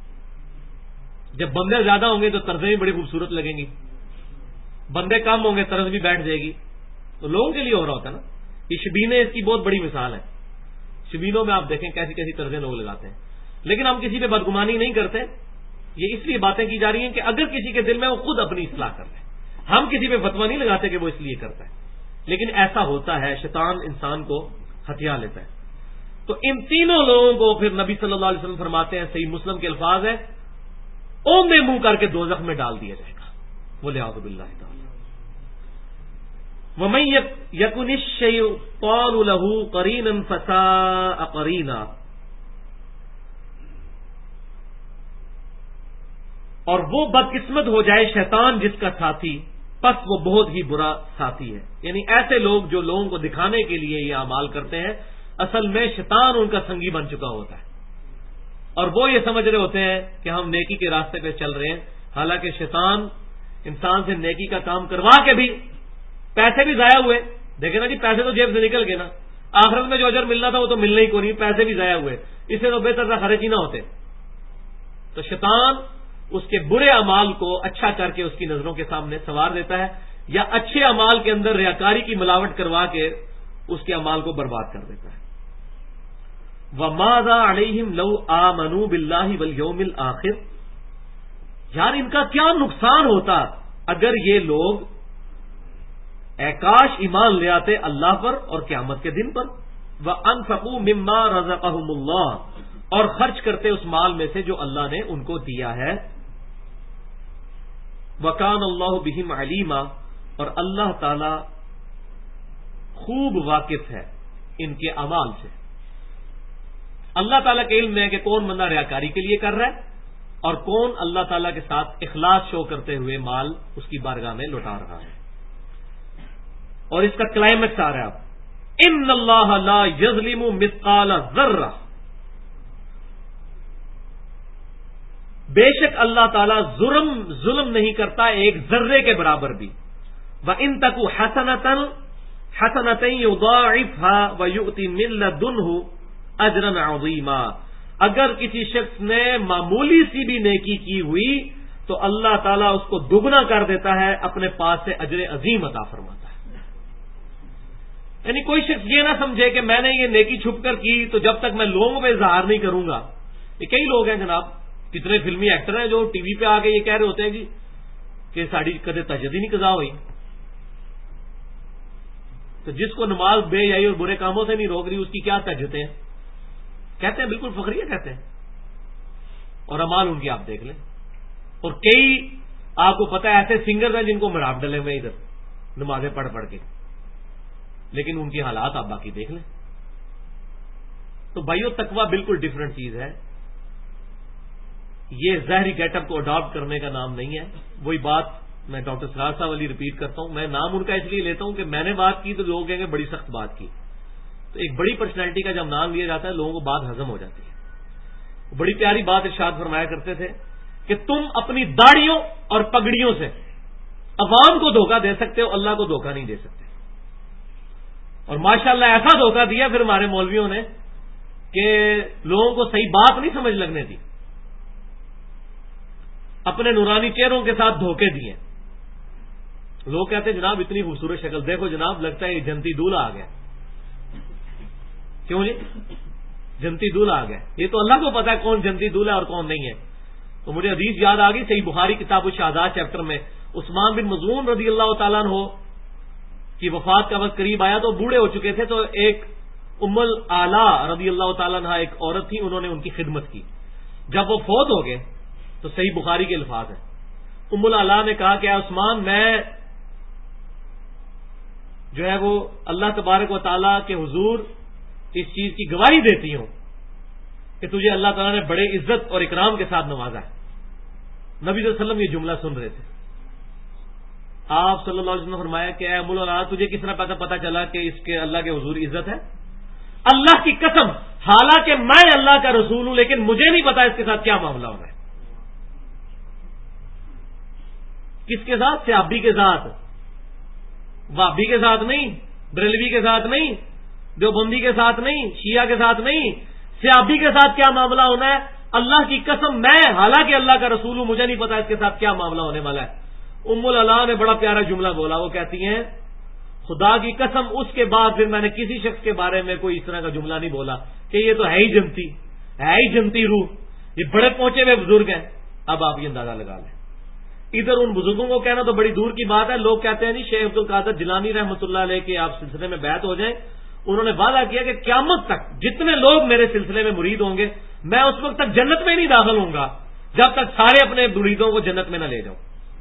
جب بندے زیادہ ہوں گے تو طرزیں بھی بڑی خوبصورت لگیں گی، بندے کم ہوں گے طرز بھی بیٹھ جائے گی. تو لوگوں کے لیے ہو رہا ہوتا ہے نا. یہ شبینے اس کی بہت بڑی مثال ہے. شبینوں میں آپ دیکھیں کیسی کیسی طرزیں لوگ لگاتے ہیں، لیکن ہم کسی پہ بدگمانی نہیں کرتے. یہ اس لیے باتیں کی جا رہی ہیں کہ اگر کسی کے دل میں وہ خود اپنی اصلاح کر لے. ہم کسی پہ فتویٰ نہیں لگاتے کہ وہ اس لیے کرتا ہے، لیکن ایسا ہوتا ہے، شیطان انسان کو ہتھیا لیتا ہے. تو ان تینوں لوگوں کو پھر نبی صلی اللہ علیہ وسلم فرماتے ہیں، صحیح مسلم کے الفاظ ہیں، اوندے منہ کر کے دوزخ میں ڈال دیا جائے گا. بولے اعوذ باللہ تعالی. وَمَن يَكُنِ الشَّيْطَانُ لَهُ قَرِينًا فَسَاءَ قَرِينًا. اور وہ بدقسمت ہو جائے شیطان جس کا ساتھی، پس وہ بہت ہی برا ساتھی ہے. یعنی ایسے لوگ جو لوگوں کو دکھانے کے لیے یہ اعمال کرتے ہیں، اصل میں شیطان ان کا سنگی بن چکا ہوتا ہے، اور وہ یہ سمجھ رہے ہوتے ہیں کہ ہم نیکی کے راستے پہ چل رہے ہیں. حالانکہ شیطان انسان سے نیکی کا کام کروا کے بھی پیسے بھی ضائع ہوئے. دیکھیں نا جی، پیسے تو جیب سے نکل گئے نا، آخرت میں جو اجر ملنا تھا وہ تو ملنا ہی کو نہیں، پیسے بھی ضائع ہوئے. اس سے تو بہتر تھا خرچ ہی نہ ہوتے. تو شیطان اس کے برے اعمال کو اچھا کر کے اس کی نظروں کے سامنے سنوار دیتا ہے، یا اچھے اعمال کے اندر ریاکاری کی ملاوٹ کروا کے اس کے اعمال کو برباد کر دیتا ہے. وَمَاذَا عَلَيْهِمْ لَوْ آمَنُوا بِاللَّهِ وَالْيَوْمِ الْآخِرِ. یار ان کا کیا نقصان ہوتا اگر یہ لوگ کاش ایمان لے آتے اللہ پر اور قیامت کے دن پر. وَأَنفَقُوا مِمَّا رَزَقَهُمُ اللَّهُ. اور خرچ کرتے اس مال میں سے جو اللہ نے ان کو دیا ہے. وَكَانَ اللَّهُ بِهِمْ عَلِيمًا. اور اللہ تعالی خوب واقف ہے ان کے اعمال سے. اللہ تعالیٰ کے علم میں ہے کہ کون بندہ ریاکاری کے لیے کر رہا ہے اور کون اللہ تعالیٰ کے ساتھ اخلاص شو کرتے ہوئے مال اس کی بارگاہ میں لوٹا رہا ہے. اور اس کا کلائمیکس آ رہا ہے اب، ان اللہ لا یظلم مثقال ذرہ. بے شک اللہ تعالیٰ ظلم نہیں کرتا ایک ذرے کے برابر بھی. وَإِن تَكُ حَسَنَةً يُضَاعِفْهَا وَيُؤْتِ مِن لَّدُنْهُ اجرا عظیما. اگر کسی شخص نے معمولی سی بھی نیکی کی ہوئی تو اللہ تعالیٰ اس کو دگنا کر دیتا ہے، اپنے پاس سے اجر عظیم عطا فرماتا ہے. یعنی کوئی شخص یہ نہ سمجھے کہ میں نے یہ نیکی چھپ کر کی تو جب تک میں لوگوں میں اظہار نہیں کروں گا. یہ کئی لوگ ہیں جناب، کتنے فلمی ایکٹر ہیں جو ٹی وی پہ آ کے یہ کہہ رہے ہوتے ہیں کہ ساڑی کدے تجدید ہی نہیں قضا ہوئی. تو جس کو نماز بے حیائی اور برے کاموں سے نہیں روک رہی اس کی کیا تہجتیں ہیں؟ کہتے ہیں بالکل فخریہ کہتے ہیں، اور امال ان کی آپ دیکھ لیں. اور کئی آپ کو پتا ہے ایسے سنگر ہیں جن کو محراب ڈلے ہوئے ادھر نمازیں پڑھ پڑھ کے، لیکن ان کی حالات آپ باقی دیکھ لیں. تو بھائیو تقویٰ بالکل ڈفرنٹ چیز ہے. یہ ظاہری گیٹ اپ کو اڈاپٹ کرنے کا نام نہیں ہے. وہی بات میں ڈاکٹر سراج صاحب علی ریپیٹ کرتا ہوں. میں نام ان کا اس لیے لیتا ہوں کہ میں نے بات کی تو لوگ کہیں گے بڑی سخت بات کی. تو ایک بڑی پرسنالٹی کا جب نام لیا جاتا ہے لوگوں کو بات ہضم ہو جاتی ہے. بڑی پیاری بات ارشاد فرمایا کرتے تھے کہ تم اپنی داڑھیوں اور پگڑیوں سے عوام کو دھوکہ دے سکتے ہو، اللہ کو دھوکہ نہیں دے سکتے. اور ماشاءاللہ ایسا دھوکہ دیا پھر ہمارے مولویوں نے کہ لوگوں کو صحیح بات نہیں سمجھ لگنے دی، اپنے نورانی چہروں کے ساتھ دھوکے دیے. لوگ کہتے ہیں جناب اتنی خوبصورت شکل دیکھو جناب، لگتا ہے یہ جنتی دولہا آ گیا. کیوں جی جنتی دولہا آ گیا؟ یہ تو اللہ کو پتا ہے کون جنتی دولہا اور کون نہیں ہے. تو مجھے حدیث یاد آ گئی صحیح بخاری کتاب الشہادات چیپٹر میں، عثمان بن مظعون رضی اللہ تعالیٰ عنہ کی وفات کا وقت قریب آیا تو بوڑھے ہو چکے تھے. تو ایک ام الاعلیٰ رضی اللہ تعالیٰ عنہ ایک عورت تھی، انہوں نے ان کی خدمت کی. جب وہ فوت ہو گئے تو صحیح بخاری کے الفاظ ہیں، ام الاعلیٰ نے کہا کہ اے عثمان، میں جو ہے وہ اللہ تبارک و تعالیٰ کے حضور اس چیز کی گواہی دیتی ہوں کہ تجھے اللہ تعالیٰ نے بڑے عزت اور اکرام کے ساتھ نوازا ہے. نبی صلی اللہ علیہ وسلم یہ جملہ سن رہے تھے. آپ صلی اللہ علیہ وسلم نے فرمایا کہ اے ام الاعلیٰ، تجھے کس طرح پتہ چلا کہ اس کے اللہ کے حضور عزت ہے؟ اللہ کی قسم، حالانکہ میں اللہ کا رسول ہوں لیکن مجھے نہیں پتا اس کے ساتھ کیا معاملہ ہو رہا ہے. کس کے ساتھ؟ صحابی کے ساتھ، وہابی کے ساتھ نہیں، بریلوی کے ساتھ نہیں، دیوبندی کے ساتھ نہیں، شیعہ کے ساتھ نہیں، صحابی کے ساتھ کیا معاملہ ہونا ہے؟ اللہ کی قسم میں حالانکہ اللہ کا رسول ہوں مجھے نہیں پتا اس کے ساتھ کیا معاملہ ہونے والا ہے. ام الاعلیٰ نے بڑا پیارا جملہ بولا. وہ کہتی ہیں خدا کی قسم اس کے بعد پھر میں نے کسی شخص کے بارے میں کوئی اس طرح کا جملہ نہیں بولا کہ یہ تو ہے ہی جنتی روح، یہ بڑے پہنچے ہوئے بزرگ ہیں. اب آپ یہ اندازہ لگا لیں. ادھر ان بزرگوں کو کہنا تو بڑی دور کی بات ہے. لوگ کہتے ہیں جی شیخ عبد القادر جیلانی رحمۃ اللہ علیہ کے آپ سلسلے میں بیعت ہو جائیں. انہوں نے وعدہ کیا کہ قیامت تک جتنے لوگ میرے سلسلے میں مرید ہوں گے میں اس وقت تک جنت میں نہیں داخل ہوں گا جب تک سارے اپنے مریدوں کو جنت میں نہ لے جاؤں.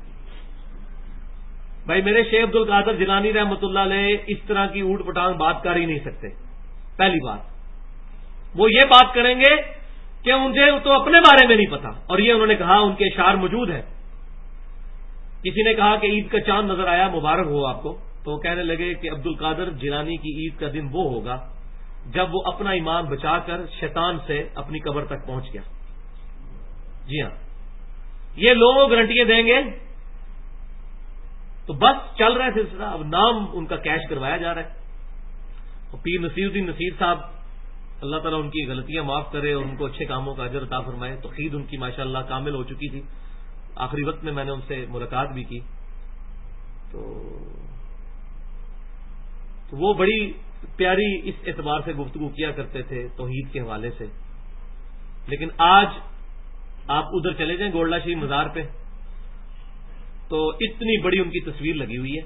بھائی میرے شیخ عبد القادر جیلانی رحمۃ اللہ علیہ اس طرح کی اوٹ پٹانگ بات کر ہی نہیں سکتے. پہلی بات وہ یہ بات کریں گے کہ مجھے تو اپنے بارے میں نہیں پتا. اور یہ انہوں نے کہا، ان کے اشعار موجود ہیں. کسی نے کہا کہ عید کا چاند نظر آیا، مبارک ہو آپ کو. تو وہ کہنے لگے کہ عبد القادر جیلانی کی عید کا دن وہ ہوگا جب وہ اپنا ایمان بچا کر شیطان سے اپنی قبر تک پہنچ گیا. جی ہاں، یہ لوگ گارنٹیاں دیں گے. تو بس چل رہا ہے سلسلہ. اب نام ان کا کیش کروایا جا رہا ہے. اور پیر نصیر الدین نصیر صاحب، اللہ تعالیٰ ان کی غلطیاں معاف کرے اور ان کو اچھے کاموں کا اجر عطا فرمائے. توحید ان کی ماشاءاللہ کامل ہو چکی تھی. آخری وقت میں نے ان سے ملاقات بھی کی تو وہ بڑی پیاری اس اعتبار سے گفتگو کیا کرتے تھے توحید کے حوالے سے. لیکن آج آپ ادھر چلے جائیں گولڈا شریف مزار پہ تو اتنی بڑی ان کی تصویر لگی ہوئی ہے.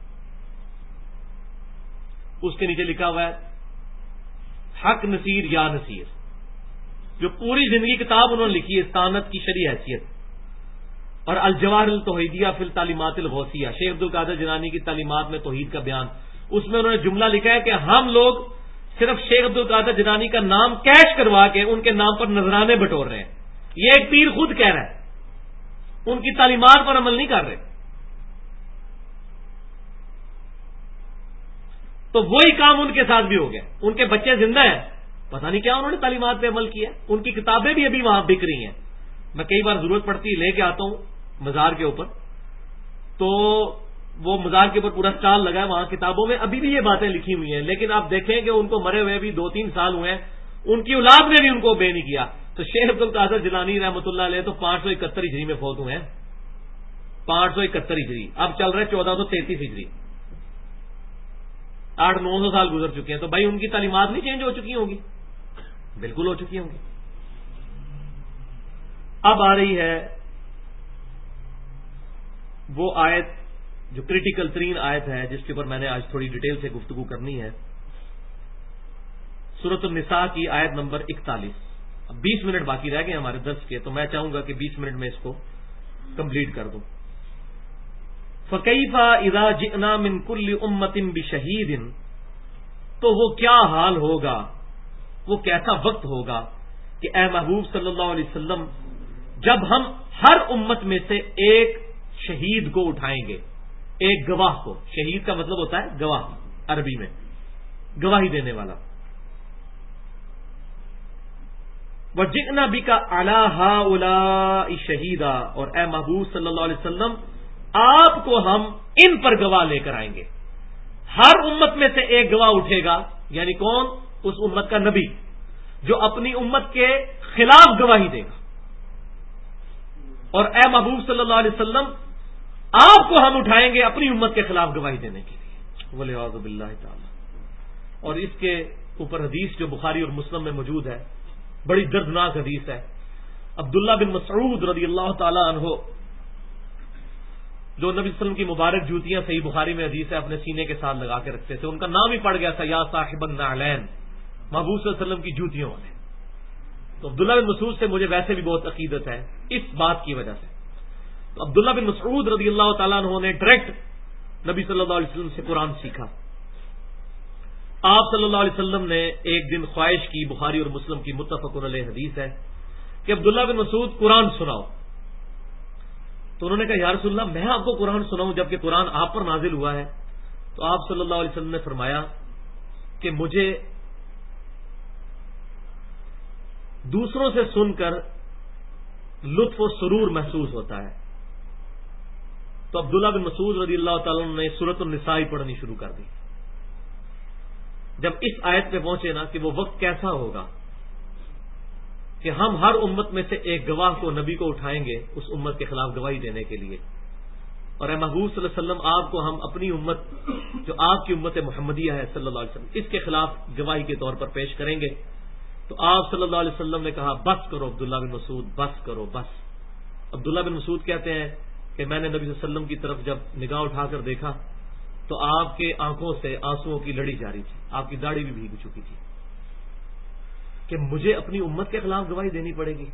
اس کے نیچے لکھا ہوا ہے حق نصیر یا نصیر، جو پوری زندگی کتاب انہوں نے لکھی ہے استانت کی شرعی حیثیت. اور الجواہر التوحیدیہ فی التعلیمات الغوثیہ، شیخ عبد القادر جیلانی کی تعلیمات میں توحید کا بیان. اس میں انہوں نے جملہ لکھا ہے کہ ہم لوگ صرف شیخ عبد القادر جیلانی کا نام کیش کروا کے ان کے نام پر نذرانے بٹور رہے ہیں. یہ ایک پیر خود کہہ رہا ہے، ان کی تعلیمات پر عمل نہیں کر رہے. تو وہی کام ان کے ساتھ بھی ہو گیا. ان کے بچے زندہ ہیں، پتہ نہیں کیا انہوں نے تعلیمات پہ عمل کیا. ان کی کتابیں بھی ابھی وہاں بک رہی ہیں. میں کئی بار ضرورت پڑتی لے کے آتا ہوں مزار کے اوپر. تو وہ مزار کے اوپر پورا اسٹال لگا ہے، وہاں کتابوں میں ابھی بھی یہ باتیں لکھی ہوئی ہیں. لیکن آپ دیکھیں کہ ان کو مرے ہوئے بھی 2-3 سال ہوئے ہیں، ان کی اولاد نے بھی ان کو بے نہیں کیا. تو شیخ عبد القادر جیلانی رحمۃ اللہ علیہ تو 571 ہجری میں فوت ہوئے ہیں. 571 ہجری، اب چل رہے 1433 ہجری. 800-900 سال گزر چکے ہیں. تو بھائی ان کی تعلیمات نہیں چینج ہو چکی ہوں گی؟ بالکل ہو چکی ہوں گی. اب آ رہی ہے وہ آیت جو کریٹیکل ترین آیت ہے جس کے اوپر میں نے آج تھوڑی ڈیٹیل سے گفتگو کرنی ہے، سورۃ النساء کی آیت نمبر 41۔ اب 20 منٹ باقی رہ گئے ہمارے درس کے، تو میں چاہوں گا کہ 20 منٹ میں اس کو کمپلیٹ کر دوں۔ فَكَيْفَ إِذَا جِئْنَا مِنْ كُلِّ أُمَّةٍ بِشَهِيدٍ، تو وہ کیا حال ہوگا، وہ کیسا وقت ہوگا کہ اے محبوب صلی اللہ علیہ وسلم جب ہم ہر امت میں سے ایک شہید کو اٹھائیں گے، ایک گواہ کو۔ شہید کا مطلب ہوتا ہے گواہ، عربی میں گواہی دینے والا۔ وَجِئْنَا بِكَ عَلَىٰ هَٰؤُلَاءِ شَهِيدًا، اور اے محبوب صلی اللہ علیہ وسلم آپ کو ہم ان پر گواہ لے کر آئیں گے۔ ہر امت میں سے ایک گواہ اٹھے گا، یعنی کون؟ اس امت کا نبی جو اپنی امت کے خلاف گواہی دے گا۔ اور اے محبوب صلی اللہ علیہ وسلم آپ کو ہم اٹھائیں گے اپنی امت کے خلاف گواہی دینے کے لیے، والعیاذ باللہ تعالی۔ اور اس کے اوپر حدیث جو بخاری اور مسلم میں موجود ہے، بڑی دردناک حدیث ہے۔ عبداللہ بن مسعود رضی اللہ تعالی عنہ، جو نبی صلی اللہ علیہ وسلم کی مبارک جوتیاں صحیح بخاری میں حدیث ہے اپنے سینے کے ساتھ لگا کے رکھتے تھے، ان کا نام ہی پڑ گیا تھا یا صاحب النعلین، محبوب صلی اللہ علیہ وسلم کی جوتیوں والے۔ تو عبداللہ بن مسعود سے مجھے ویسے بھی بہت عقیدت ہے اس بات کی وجہ سے۔ تو عبداللہ بن مسعود رضی اللہ تعالیٰ عنہ نے ڈائریکٹ نبی صلی اللہ علیہ وسلم سے قرآن سیکھا۔ آپ صلی اللہ علیہ وسلم نے ایک دن خواہش کی، بخاری اور مسلم کی متفق علیہ حدیث ہے، کہ عبداللہ بن مسعود قرآن سناؤ۔ تو انہوں نے کہا یا رسول اللہ میں آپ کو قرآن سناؤں جبکہ قرآن آپ پر نازل ہوا ہے؟ تو آپ صلی اللہ علیہ وسلم نے فرمایا کہ مجھے دوسروں سے سن کر لطف و سرور محسوس ہوتا ہے۔ تو عبداللہ بن مسعود رضی اللہ تعالیٰ عنہ نے سورۃ النساء پڑھنی شروع کر دی۔ جب اس آیت پہ پہنچے نا کہ وہ وقت کیسا ہوگا کہ ہم ہر امت میں سے ایک گواہ کو، نبی کو اٹھائیں گے اس امت کے خلاف گواہی دینے کے لیے، اور اے محبوب صلی اللہ علیہ وسلم آپ کو ہم اپنی امت جو آپ کی امت محمدیہ ہے صلی اللہ علیہ وسلم اس کے خلاف گواہی کے طور پر پیش کریں گے۔ تو آپ صلی اللہ علیہ وسلم نے کہا بس کرو عبداللہ بن مسعود، بس کرو بس۔ عبداللہ بن مسعود کہتے ہیں کہ میں نے نبی صلی اللہ علیہ وسلم کی طرف جب نگاہ اٹھا کر دیکھا تو آپ کے آنکھوں سے آنسوؤں کی لڑی جاری تھی، آپ کی داڑھی بھی بھیگ چکی تھی کہ مجھے اپنی امت کے خلاف گواہی دینی پڑے گی۔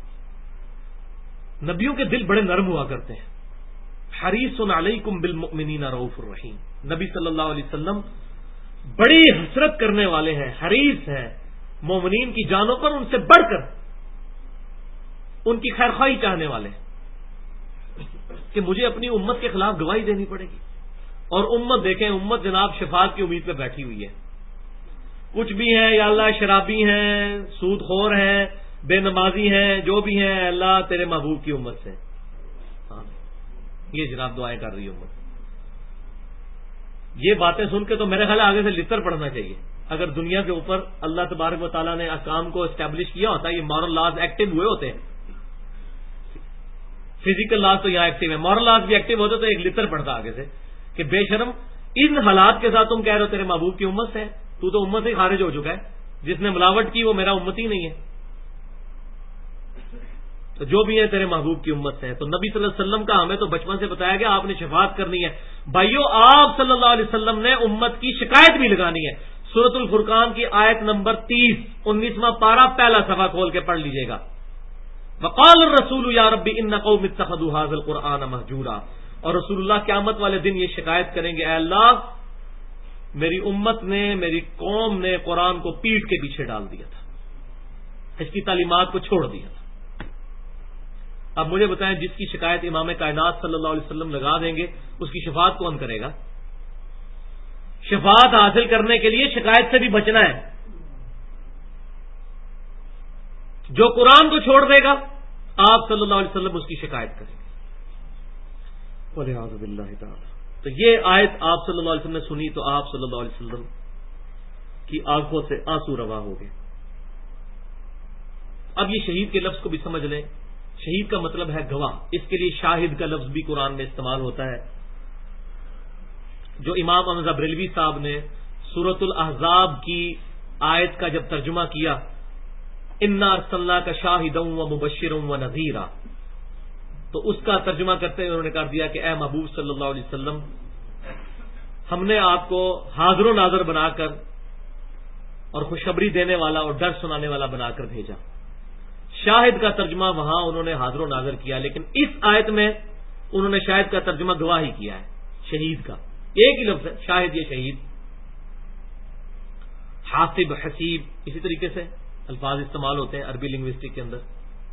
نبیوں کے دل بڑے نرم ہوا کرتے ہیں۔ حریص علیکم بالمؤمنین رؤوف الرحیم، نبی صلی اللہ علیہ وسلم بڑی حسرت کرنے والے ہیں، حریص ہیں مومنین کی جانوں پر، ان سے بڑھ کر ان کی خیرخواہی چاہنے والے ہیں کہ مجھے اپنی امت کے خلاف گواہی دینی پڑے گی۔ اور امت دیکھیں، امت جناب شفاعت کی امید پہ بیٹھی ہوئی ہے، کچھ بھی ہیں یا اللہ شرابی ہیں، سود خور ہیں، بے نمازی ہیں، جو بھی ہیں اللہ تیرے محبوب کی امت سے، ہاں یہ جناب دعائیں کر رہی امت۔ یہ باتیں سن کے تو میرے خیال آگے سے لتر پڑھنا چاہیے۔ اگر دنیا کے اوپر اللہ تبارک و تعالیٰ نے احکام کو اسٹیبلش کیا ہوتا ہے، یہ مورل لاز ایکٹیو ہوئے ہوتے ہیں، فزیکل لاز تو یہاں ایکٹیو ہے، مورل لاز بھی ایکٹیو ہوتے تو ایک لتر پڑتا آگے سے کہ بے شرم ان حالات کے ساتھ تم کہہ رہے ہو تیرے محبوب کی امت سے، تو امت سے خارج ہو چکا ہے، جس نے ملاوٹ کی وہ میرا امت ہی نہیں ہے، تو جو بھی ہے تیرے محبوب کی امت سے ہے۔ تو نبی صلی اللہ علیہ وسلم کا ہمیں تو بچپن سے بتایا گیا آپ نے شفاعت کرنی ہے۔ بھائیو آپ صلی اللہ علیہ وسلم نے امت کی شکایت بھی لگانی ہے۔ سورۃ الفرقان کی آیت نمبر 30، 19واں پارہ پہلا صفحہ کھول کے پڑھ لیجئے گا۔ وقال الرسول یا ربی ان قوم اتخذوا هذا القرآن مہجورا، اور رسول اللہ قیامت والے دن یہ شکایت کریں گے، اے اللہ میری امت نے، میری قوم نے قرآن کو پیٹھ کے پیچھے ڈال دیا تھا، اس کی تعلیمات کو چھوڑ دیا تھا۔ اب مجھے بتائیں جس کی شکایت امام کائنات صلی اللہ علیہ وسلم لگا دیں گے اس کی شفاعت کون کرے گا؟ شفاعت حاصل کرنے کے لیے شکایت سے بھی بچنا ہے۔ جو قرآن کو چھوڑ دے گا آپ صلی اللہ علیہ وسلم اس کی شکایت کریں گے، والعیاذ باللہ تعالی۔ تو یہ آیت آپ صلی اللہ علیہ وسلم نے سنی تو آپ صلی اللہ علیہ وسلم کی آنکھوں سے آنسو روا ہو گئے۔ اب یہ شہید کے لفظ کو بھی سمجھ لیں، شہید کا مطلب ہے گواہ، اس کے لیے شاہد کا لفظ بھی قرآن میں استعمال ہوتا ہے۔ جو امام حمزہ بریلوی صاحب نے سورۃ الاحزاب کی آیت کا جب ترجمہ کیا، انا ارسلناک شاہدا و مبشرا و نذیرا، تو اس کا ترجمہ کرتے ہوئے انہوں نے کر دیا کہ اے محبوب صلی اللہ علیہ وسلم، ہم نے آپ کو حاضر و ناظر بنا کر اور خوشخبری دینے والا اور ڈر سنانے والا بنا کر بھیجا۔ شاہد کا ترجمہ وہاں انہوں نے حاضر و ناظر کیا، لیکن اس آیت میں انہوں نے شاہد کا ترجمہ گواہی کیا ہے، شہید کا ایک ہی لفظ ہے، شاہد یہ شہید، حاسب، حسیب، اسی طریقے سے الفاظ استعمال ہوتے ہیں عربی لنگوسٹک کے اندر۔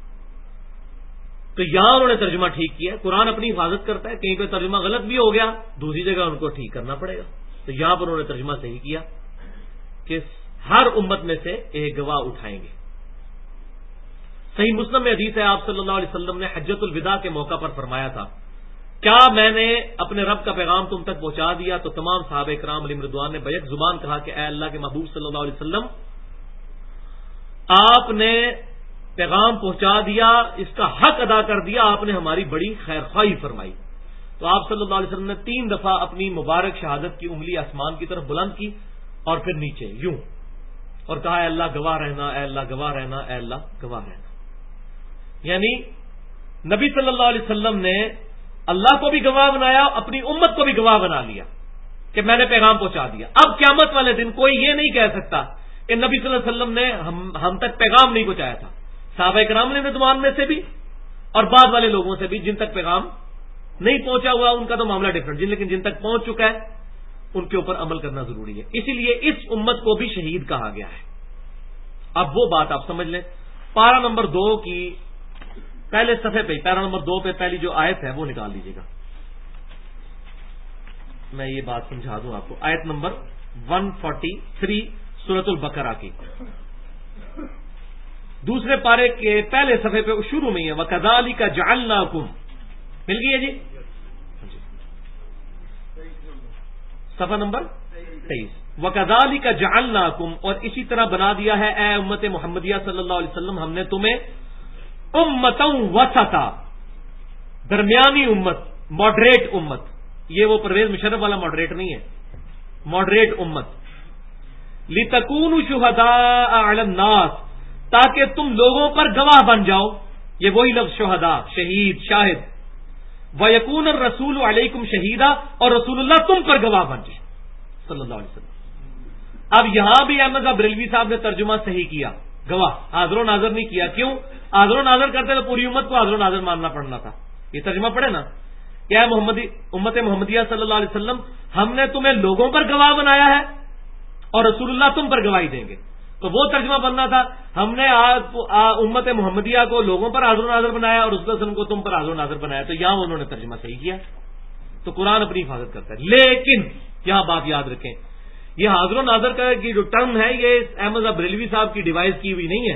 تو یہاں انہوں نے ترجمہ ٹھیک کیا، قرآن اپنی حفاظت کرتا ہے، کہیں پہ ترجمہ غلط بھی ہو گیا دوسری جگہ ان کو ٹھیک کرنا پڑے گا، تو یہاں پر انہوں نے ترجمہ صحیح کیا کہ ہر امت میں سے ایک گواہ اٹھائیں گے۔ صحیح مسلم میں حدیث ہے، آپ صلی اللہ علیہ وسلم نے حجۃ الوداع کے موقع پر فرمایا تھا، کیا میں نے اپنے رب کا پیغام تم تک پہنچا دیا؟ تو تمام صحابہ کرام علیہم رضوان نے بیک زبان کہا کہ اے اللہ کے محبوب صلی اللہ علیہ وسلم، آپ نے پیغام پہنچا دیا، اس کا حق ادا کر دیا، آپ نے ہماری بڑی خیر خواہی فرمائی۔ تو آپ صلی اللہ علیہ وسلم نے 3 دفعہ اپنی مبارک شہادت کی انگلی آسمان کی طرف بلند کی اور پھر نیچے یوں، اور کہا اے اللہ گواہ رہنا، اے اللہ گواہ رہنا، اے اللہ گواہ رہنا۔ یعنی نبی صلی اللہ علیہ وسلم نے اللہ کو بھی گواہ بنایا، اپنی امت کو بھی گواہ بنا لیا کہ میں نے پیغام پہنچا دیا۔ اب قیامت والے دن کوئی یہ نہیں کہہ سکتا کہ نبی صلی اللہ علیہ وسلم نے ہم تک پیغام نہیں پہنچایا تھا۔ صحابہ کرام نے رضوان میں سے بھی اور بعد والے لوگوں سے بھی جن تک پیغام نہیں پہنچا ہوا ان کا تو معاملہ ڈفرنٹ، لیکن جن تک پہنچ چکا ہے ان کے اوپر عمل کرنا ضروری ہے، اسی لیے اس امت کو بھی شہید کہا گیا ہے۔ اب وہ بات آپ سمجھ لیں، پارہ نمبر 2 کی پہلے صفحے پہ، پیرا نمبر 2 پہ پہلی جو آیت ہے وہ نکال لیجیے گا، میں یہ بات سمجھا دوں آپ کو۔ آیت نمبر 143 سورۃ البقرہ کی دوسرے پارے کے پہلے صفحے پہ شروع میں ہے وَكَذَلِكَ جَعَلْنَاكُمْ، مل گئی ہے جی، صفحہ نمبر 23، وَكَذَلِكَ جَعَلْنَاكُمْ، اور اسی طرح بنا دیا ہے اے امت محمدیہ صلی اللہ علیہ وسلم، ہم نے تمہیں امتاً وسطا، درمیانی امت، ماڈریٹ امت، یہ وہ پرویز مشرف والا ماڈریٹ نہیں ہے، ماڈریٹ امت، لِتَكُونُوا شُهَدَاءَ عَلَى النَّاسِ، تاکہ تم لوگوں پر گواہ بن جاؤ، یہ وہی لفظ شہداء، شہید، شاہد، وَيَكُونَ الرَّسُولُ عَلَيْكُمْ شَهِيدًا، اور رسول اللہ تم پر گواہ بن جائے صلی اللہ علیہ وسلم۔ اب یہاں بھی احمد بریلوی صاحب نے ترجمہ صحیح کیا، گواہ، حاضر و ناظر نہیں کیا، کیوں؟ حاضر و ناظر کرتے تو پوری امت کو حاضر و ناظر ماننا پڑنا تھا، یہ ترجمہ پڑھے نا، کیا امت محمدیہ صلی اللہ علیہ وسلم، ہم نے تمہیں لوگوں پر گواہ بنایا ہے اور رسول اللہ تم پر گواہی دیں گے، تو وہ ترجمہ بننا تھا ہم نے امت محمدیہ کو لوگوں پر حاضر و ناظر بنایا اور رسول اللہ صلی اللہ علیہ وسلم کو تم پر حاضر و ناظر بنایا، تو یہاں انہوں نے ترجمہ صحیح کیا، تو قرآن اپنی حفاظت کرتا ہے۔ لیکن یہاں بات یاد رکھیں، یہ حاضر و ناظر کا کی جو ٹرم ہے یہ احمد بریلوی صاحب کی ڈیوائز کی ہوئی نہیں ہے،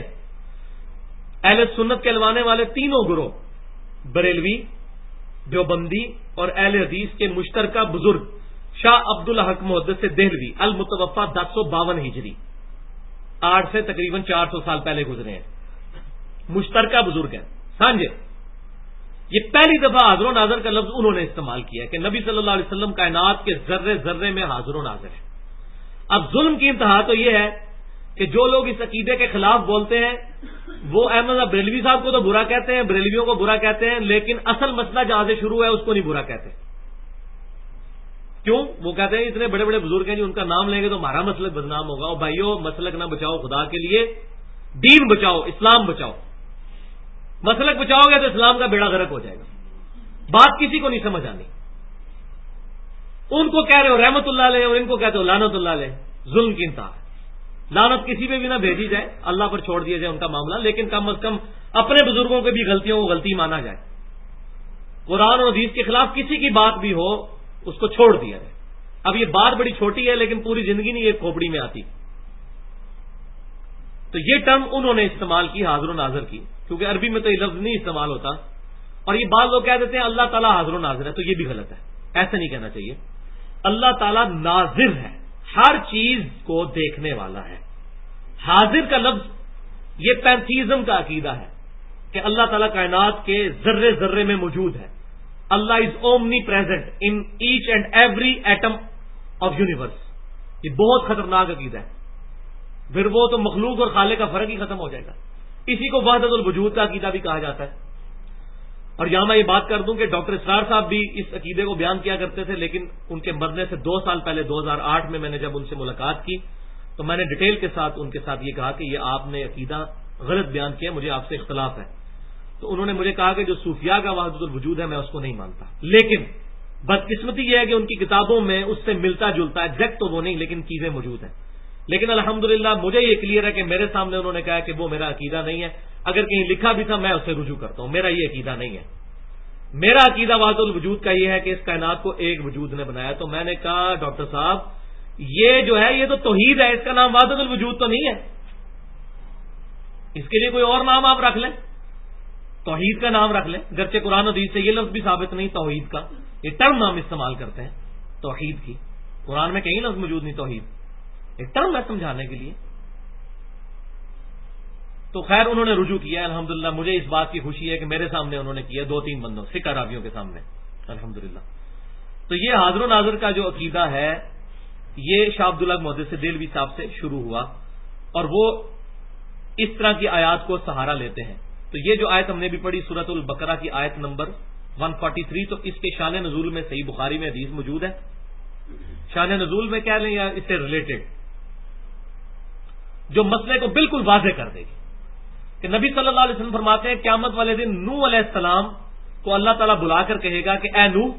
اہل سنت کہلوانے والے تینوں گروہ، بریلوی، دیوبندی اور اہل حدیث کے مشترکہ بزرگ شاہ عبد الحق محدث دہلوی المتوفا 1052 ہجری، 8 سے تقریباً 400 سال پہلے گزرے ہیں، مشترکہ بزرگ ہیں، سمجھے؟ یہ پہلی دفعہ حاضر و ناظر کا لفظ انہوں نے استعمال کیا کہ نبی صلی اللہ علیہ وسلم کائنات کے ذرے ذرے میں حاضر و ناظر ہے۔ اب ظلم کی انتہا تو یہ ہے کہ جو لوگ اس عقیدے کے خلاف بولتے ہیں وہ احمد بریلوی صاحب کو تو برا کہتے ہیں، بریلویوں کو برا کہتے ہیں، لیکن اصل مسئلہ جہاں سے شروع ہے اس کو نہیں برا کہتے، کیوں؟ وہ کہتے ہیں اتنے بڑے بڑے بزرگ ہیں جی، ان کا نام لیں گے تو ہمارا مسلک بدنام ہوگا۔ اور بھائیو، مسلک نہ بچاؤ خدا کے لیے، دین بچاؤ، اسلام بچاؤ، مسلک بچاؤ گے تو اسلام کا بیڑا غرق ہو جائے گا۔ بات کسی کو نہیں سمجھ آنی، ان کو کہہ رہے ہو رحمت اللہ علیہ اور ان کو کہتے ہو لعنت اللہ علیہ، ظلم کی انتہا۔ لعنت کسی پہ بھی نہ بھیجی جائے، اللہ پر چھوڑ دیا جائے ان کا معاملہ، لیکن کم از کم اپنے بزرگوں کے بھی غلطیوں کو غلطی مانا جائے، قرآن اور حدیث کے خلاف کسی کی بات بھی ہو اس کو چھوڑ دیا جائے۔ اب یہ بات بڑی چھوٹی ہے لیکن پوری زندگی نہیں ایک کھوپڑی میں آتی۔ تو یہ ٹرم انہوں نے استعمال کی حاضر و ناظر کی، کیونکہ عربی میں تو یہ لفظ نہیں استعمال ہوتا، اور یہ بعض لوگ کہہ دیتے ہیں اللہ تعالیٰ حاضر و ناظر ہے، تو یہ بھی غلط ہے، ایسا نہیں کہنا چاہیے۔ اللہ تعالیٰ ناظر ہے، ہر چیز کو دیکھنے والا ہے۔ حاضر کا لفظ یہ پینتھیزم کا عقیدہ ہے کہ اللہ تعالیٰ کائنات کے ذرے ذرے میں موجود ہے، Allah is omnipresent in each and every atom of universe. یہ بہت خطرناک عقیدہ ہے، پھر وہ تو مخلوق اور خالق کا فرق ہی ختم ہو جائے گا۔ اسی کو وحدت الوجود کا عقیدہ بھی کہا جاتا ہے۔ اور یہاں میں یہ بات کر دوں کہ ڈاکٹر اسرار صاحب بھی اس عقیدے کو بیان کیا کرتے تھے، لیکن ان کے مرنے سے 2 سال پہلے 2008 میں نے جب ان سے ملاقات کی تو میں نے ڈیٹیل کے ساتھ ان کے ساتھ یہ کہا کہ یہ آپ نے عقیدہ غلط بیان کیا، مجھے آپ سے اختلاف ہے. تو انہوں نے مجھے کہا کہ جو صوفیاء کا وحدت الوجود ہے میں اس کو نہیں مانتا، لیکن بدقسمتی یہ ہے کہ ان کی کتابوں میں اس سے ملتا جلتا ایگزیکٹ تو وہ نہیں لیکن چیزیں موجود ہیں. لیکن الحمدللہ مجھے یہ کلیئر ہے کہ میرے سامنے انہوں نے کہا کہ وہ میرا عقیدہ نہیں ہے. اگر کہیں لکھا بھی تھا میں اسے رجوع کرتا ہوں، میرا یہ عقیدہ نہیں ہے. میرا عقیدہ وحدت الوجود کا یہ ہے کہ اس کائنات کو ایک وجود نے بنایا. تو میں نے کہا ڈاکٹر صاحب یہ جو ہے یہ تو توحید ہے، اس کا نام وحدت الوجود تو نہیں ہے. اس کے لیے کوئی اور نام آپ رکھ لیں، توحید کا نام رکھ لیں. گرچہ قرآن حدیث سے یہ لفظ بھی ثابت نہیں توحید کا، یہ ٹرم نام استعمال کرتے ہیں توحید کی. قرآن میں کہیں لفظ موجود نہیں توحید، ایک ٹرم ہے سمجھانے کے لیے. تو خیر انہوں نے رجوع کیا الحمدللہ. مجھے اس بات کی خوشی ہے کہ میرے سامنے انہوں نے کیا 2-3 بندوں سکھ راویوں کے سامنے الحمدللہ. تو یہ حاضر و ناظر کا جو عقیدہ ہے یہ شاہ عبداللہ محدث دہلوی صاحب سے شروع ہوا، اور وہ اس طرح کی آیات کو سہارا لیتے ہیں. تو یہ جو آیت ہم نے بھی پڑھی سورۃ البقرہ کی آیت نمبر 143، تو اس کے شان نزول میں صحیح بخاری میں حدیث موجود ہے. شان نزول میں کہہ لیں یا اس سے ریلیٹڈ جو مسئلے کو بالکل واضح کر دے گی کہ نبی صلی اللہ علیہ وسلم فرماتے ہیں قیامت والے دن نوح علیہ السلام کو اللہ تعالیٰ بلا کر کہے گا کہ اے نوح،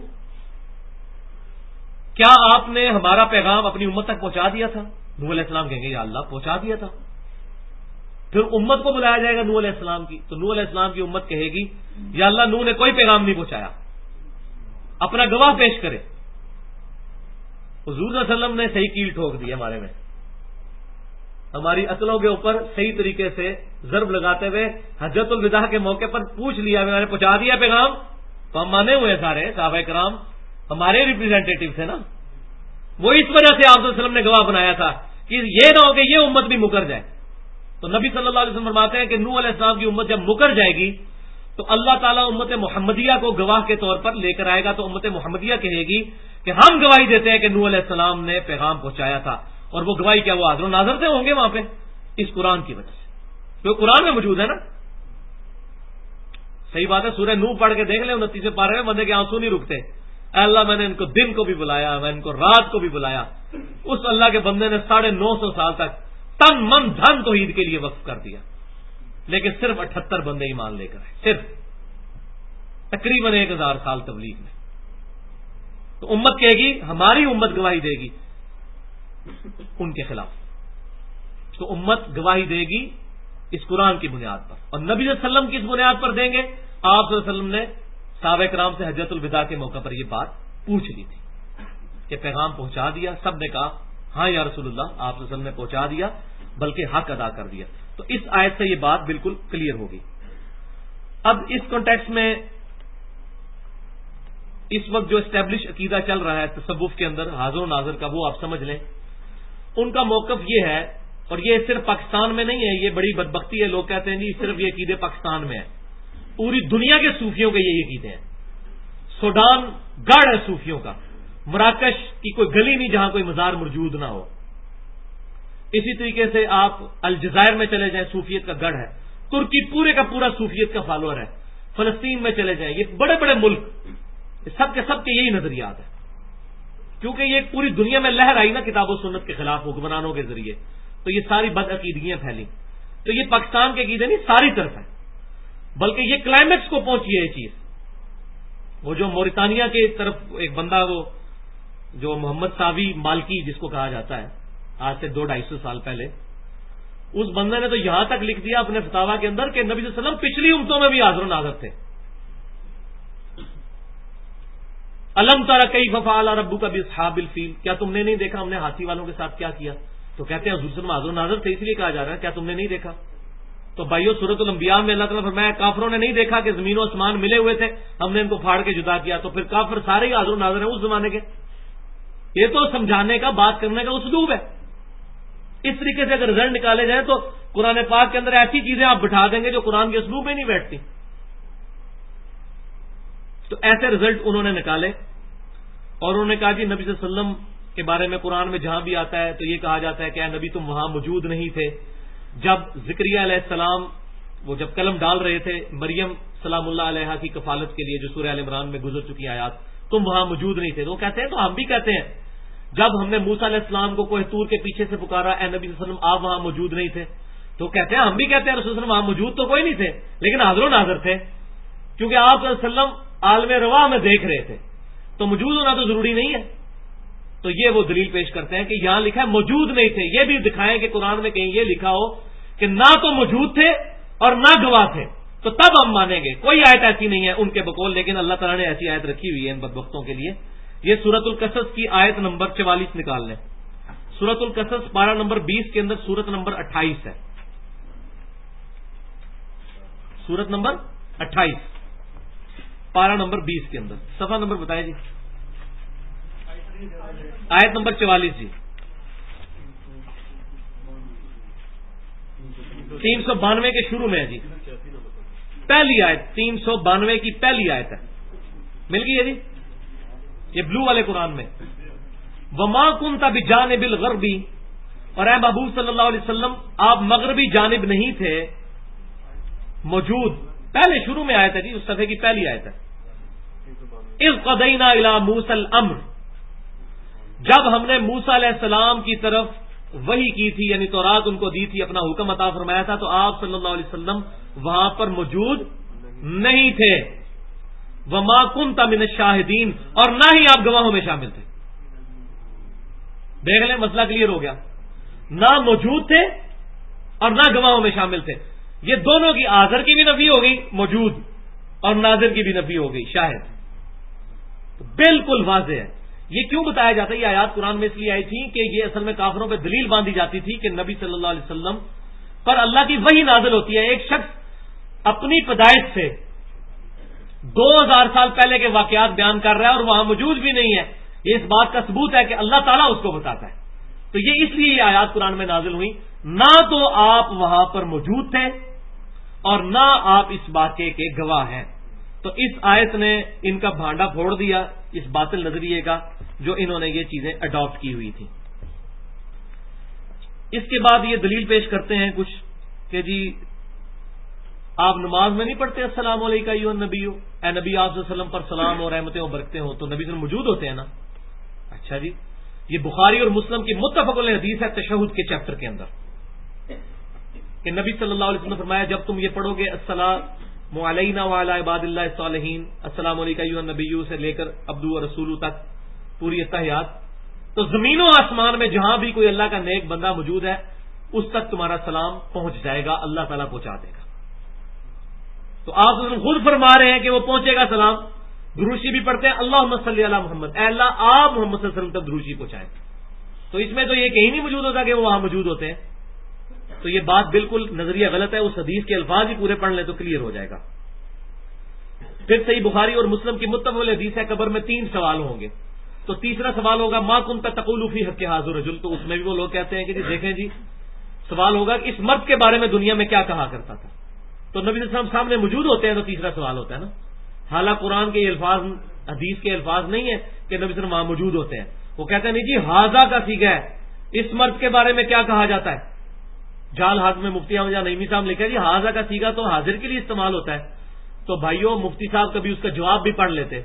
کیا آپ نے ہمارا پیغام اپنی امت تک پہنچا دیا تھا؟ نوح علیہ السلام کہیں گے یا اللہ پہنچا دیا تھا. پھر امت کو بلایا جائے گا نوح علیہ السلام کی، تو نوح علیہ السلام کی امت کہے گی یا اللہ نوح نے کوئی پیغام نہیں پہنچایا، اپنا گواہ پیش کرے. حضور صلی اللہ علیہ وسلم نے صحیح کیل ٹھوک دی ہمارے میں، ہماری عقلوں کے اوپر صحیح طریقے سے ضرب لگاتے ہوئے حجۃ الوداع کے موقع پر پوچھ لیا میں نے پہنچا دیا پیغام. تو ہم مانے ہوئے سارے صحابہ کرام ہمارے ریپرزینٹیٹو تھے نا، وہ اس وجہ سے آپ صلی اللہ علیہ وسلم نے گواہ بنایا تھا کہ یہ نہ ہو کہ یہ امت بھی مکر جائے. تو نبی صلی اللہ علیہ وسلم فرماتے ہیں کہ نوح علیہ السلام کی امت جب مکر جائے گی تو اللہ تعالیٰ امت محمدیہ کو گواہ کے طور پر لے کر آئے گا. تو امت محمدیہ کہے گی کہ ہم گواہی دیتے ہیں کہ نوح علیہ السلام نے پیغام پہنچایا تھا. اور وہ گواہی کیا وہ حاضر و ناظر سے ہوں گے وہاں پہ اس قرآن کی وجہ سے، جو قرآن میں موجود ہے نا. صحیح بات ہے، سورہ نوح پڑھ کے دیکھ لیں 29 پارے میں بندے کے آنسو نہیں رکتے. اے اللہ میں نے ان کو دن کو بھی بلایا، میں ان کو رات کو بھی بلایا. اس اللہ کے بندے نے 950 سال تک تن من دھن توحید کے لیے وقف کر دیا، لیکن صرف 78 بندے ایمان لے کر آئے، صرف تقریباً 1000 سال تبلیغ میں. تو امت کہے گی، ہماری امت گواہی دے گی ان کے خلاف. تو امت گواہی دے گی اس قرآن کی بنیاد پر، اور نبی صلی اللہ علیہ وسلم کی اس بنیاد پر دیں گے. آپ صلی اللہ علیہ وسلم نے صحابہ کرام سے حجۃ الوداع کے موقع پر یہ بات پوچھ لی تھی کہ پیغام پہنچا دیا؟ سب نے کہا ہاں یا رسول اللہ، آپ صلی اللہ علیہ وسلم نے پہنچا دیا بلکہ حق ادا کر دیا. تو اس آیت سے یہ بات بالکل کلیئر ہوگی. اب اس کانٹیکسٹ میں اس وقت جو اسٹیبلش عقیدہ چل رہا ہے تصوف کے اندر حاضر و ناظر کا، وہ آپ سمجھ لیں. ان کا موقف یہ ہے، اور یہ صرف پاکستان میں نہیں ہے، یہ بڑی بدبختی ہے. لوگ کہتے ہیں جی صرف یہ عقیدے پاکستان میں ہے، پوری دنیا کے صوفیوں کے یہ عقیدے ہیں. سوڈان گڑھ ہے صوفیوں کا، مراکش کی کوئی گلی نہیں جہاں کوئی مزار موجود نہ ہو. اسی طریقے سے آپ الجزائر میں چلے جائیں، صوفیت کا گڑھ ہے. ترکی پورے کا پورا صوفیت کا فالوور ہے. فلسطین میں چلے جائیں، یہ بڑے بڑے ملک، سب کے یہی نظریات ہیں. کیونکہ یہ پوری دنیا میں لہر آئی نا کتاب و سنت کے خلاف حکمرانوں کے ذریعے، تو یہ ساری بد عقیدگیاں پھیلی. تو یہ پاکستان کے عقیدے نہیں، ساری طرف ہے. بلکہ یہ کلائمیکس کو پہنچی ہے یہ چیز. وہ جو موریتانیہ کے طرف ایک بندہ، وہ جو محمد ساوی مالکی جس کو کہا جاتا ہے، آج سے 200-250 سال پہلے، اس بندے نے تو یہاں تک لکھ دیا اپنے فتاوا کے اندر کہ نبی صلی اللہ علیہ وسلم پچھلی امتوں میں بھی حاضر و ناظر تھے. الم تر کیف فعل ربک باصحاب الفیل، کیا تم نے نہیں دیکھا ہم نے ہاتھی والوں کے ساتھ کیا کیا؟ تو کہتے ہیں حضور صلی اللہ علیہ وسلم حاضر و ناظر تھے، اس لیے کہا جا رہا ہے کیا تم نے نہیں دیکھا؟ تو بھائیو سورۃ الانبیاء میں اللہ تعالیٰ فرمایا کافروں نے نہیں دیکھا کہ زمین و آسمان ملے ہوئے تھے، ہم نے ان کو پھاڑ کے جدا کیا. تو پھر کافر سارے ہی حاضر و ناظر ہیں اس زمانے کے. یہ تو سمجھانے کا، بات کرنے کا اسلوب ہے. اس طریقے سے اگر رزلٹ نکالے جائیں تو قرآن پاک کے اندر ایسی چیزیں آپ بٹھا دیں گے جو قرآن کے اسلوب میں نہیں بیٹھتی. تو ایسے رزلٹ انہوں نے نکالے، اور انہوں نے کہا جی نبی صلی اللہ علیہ وسلم کے بارے میں قرآن میں جہاں بھی آتا ہے تو یہ کہا جاتا ہے کہ اے نبی تم وہاں موجود نہیں تھے جب زکریا علیہ السلام وہ جب قلم ڈال رہے تھے مریم سلام اللہ علیہ کی کفالت کے لیے جو سورہ ال عمران میں گزر چکی آیات، تم وہاں موجود نہیں تھے. تو وہ کہتے ہیں تو ہم بھی کہتے ہیں جب ہم نے موسیٰ علیہ السلام کو کوہ طور کے پیچھے سے پکارا، اے نبی صلی اللہ علیہ وسلم آپ وہاں موجود نہیں تھے. تو کہتے ہیں ہم بھی کہتے ہیں رسول صلی اللہ علیہ وسلم وہاں موجود تو کوئی نہیں تھے لیکن حاضر و ناظر تھے، کیونکہ آپ صلی اللہ علیہ وسلم عالم رواح میں دیکھ رہے تھے، تو موجود ہونا تو ضروری نہیں ہے. تو یہ وہ دلیل پیش کرتے ہیں کہ یہاں لکھا ہے موجود نہیں تھے، یہ بھی دکھائیں کہ قرآن میں کہیں یہ لکھا ہو کہ نہ تو موجود تھے اور نہ گواہ تھے، تو تب ہم مانیں گے. کوئی آیت ایسی نہیں ہے ان کے بقول، لیکن اللہ تعالیٰ نے ایسی آیت رکھی ہوئی ہے ان بدبختوں کے لیے. یہ سورۃ القصص کی آیت نمبر 44 نکال لیں. سورۃ القصص پارہ نمبر 20 کے اندر سورت نمبر 28 ہے. سورت نمبر 28 پارہ نمبر 20 کے اندر صفحہ نمبر بتائیں جی. آیت نمبر 44 جی. 392 کے شروع میں ہے جی، پہلی آیت 392 کی پہلی آیت ہے. مل گئی ہے جی، یہ بلو والے قرآن میں. وما كنت بجانب الغربی، اور اے محبوب صلی اللہ علیہ وسلم آپ مغربی جانب نہیں تھے موجود. پہلے شروع میں آیت ہے جی، اس صفحے کی پہلی آیت ہے. اذ قضینا الی موسیٰ الامر، جب ہم نے موسیٰ علیہ السلام کی طرف وحی کی تھی، یعنی تورات ان کو دی تھی، اپنا حکم عطا فرمایا تھا، تو آپ صلی اللہ علیہ وسلم وہاں پر موجود نہیں تھے. وما كنت من الشاہدین، اور نہ ہی آپ گواہوں میں شامل تھے. دیکھ لیں مسئلہ کلیئر ہو گیا، نہ موجود تھے اور نہ گواہوں میں شامل تھے. یہ دونوں کی، حاضر کی بھی نفی ہو گئی موجود، اور ناظر کی بھی نفی ہو گئی شاہد. تو بالکل واضح ہے. یہ کیوں بتایا جاتا ہے؟ یہ آیات قرآن میں اس لیے آئی تھی کہ یہ اصل میں کافروں پہ دلیل باندھی جاتی تھی کہ نبی صلی اللہ علیہ وسلم پر اللہ کی وحی نازل ہوتی ہے. ایک شخص اپنی پیدائش سے 2000 سال پہلے کے واقعات بیان کر رہا ہے اور وہاں موجود بھی نہیں ہے. یہ اس بات کا ثبوت ہے کہ اللہ تعالیٰ اس کو بتاتا ہے. تو یہ اس لیے یہ آیات قرآن میں نازل ہوئی. نہ تو آپ وہاں پر موجود تھے اور نہ آپ اس واقعے کے گواہ ہیں. تو اس آیت نے ان کا بھانڈا پھوڑ دیا اس باطل نظریے کا جو انہوں نے یہ چیزیں اڈاپٹ کی ہوئی تھی. اس کے بعد یہ دلیل پیش کرتے ہیں کچھ کہ جی آپ نماز میں نہیں پڑھتے السلام علیکم ایھا النبی، اے نبی آپ صلی اللہ علیہ وسلم پر سلام اور رحمتیں و برکتیں ہوں، تو نبی صلی اللہ علیہ وسلم موجود ہوتے ہیں نا. اچھا جی، یہ بخاری اور مسلم کی متفق علیہ حدیث ہے تشہد کے چیپٹر کے اندر کہ نبی صلی اللہ علیہ وسلم نے فرمایا جب تم یہ پڑھو گے السلام علینا وعلی عباد اللہ الصالحین، السلام علیکم ایھا النبی سے لے کر عبدو و رسولو تک پوری اتحیات، تو زمین و آسمان میں جہاں بھی کوئی اللہ کا نیک بندہ موجود ہے اس تک تمہارا سلام پہنچ جائے گا، اللہ تعالیٰ پہنچا دے گا. تو آپ خود فرما رہے ہیں کہ وہ پہنچے گا سلام. دروشی بھی پڑھتے ہیں اللہم صلی علی محمد، اے اللہ آپ محمد صلی اللہ علیہ وسلم تک دروشی پہنچائیں. تو اس میں تو یہ کہیں نہیں موجود ہوتا کہ وہ وہاں موجود ہوتے ہیں. تو یہ بات بالکل نظریہ غلط ہے. اس حدیث کے الفاظ ہی پورے پڑھ لیں تو کلیئر ہو جائے گا. پھر صحیح بخاری اور مسلم کی متفق حدیث ہے قبر میں 3 سوال ہوں گے. تو تیسرا سوال ہوگا ما کنت تقول فی حق حاضر رجل، تو اس میں بھی وہ لوگ کہتے ہیں کہ جی دیکھیں جی سوال ہوگا کہ اس مرد کے بارے میں دنیا میں کیا کہا کرتا تھا. تو نبی صلی اللہ علیہ وسلم سامنے موجود ہوتے ہیں تو تیسرا سوال ہوتا ہے نا. حالانکہ قرآن کے یہ الفاظ حدیث کے الفاظ نہیں ہے کہ نبی صلی اللہ علیہ وسلم وہاں موجود ہوتے ہیں. وہ کہتے ہیں نہیں جی حاضہ کا سیگا ہے، اس مرد کے بارے میں کیا کہا جاتا ہے. جال حق میں مفتی احمد نعیمی صاحب لکھا ہے جی حاضہ کا سیگا تو حاضر کے لیے استعمال ہوتا ہے. تو بھائیوں مفتی صاحب کبھی اس کا جواب بھی پڑھ لیتے.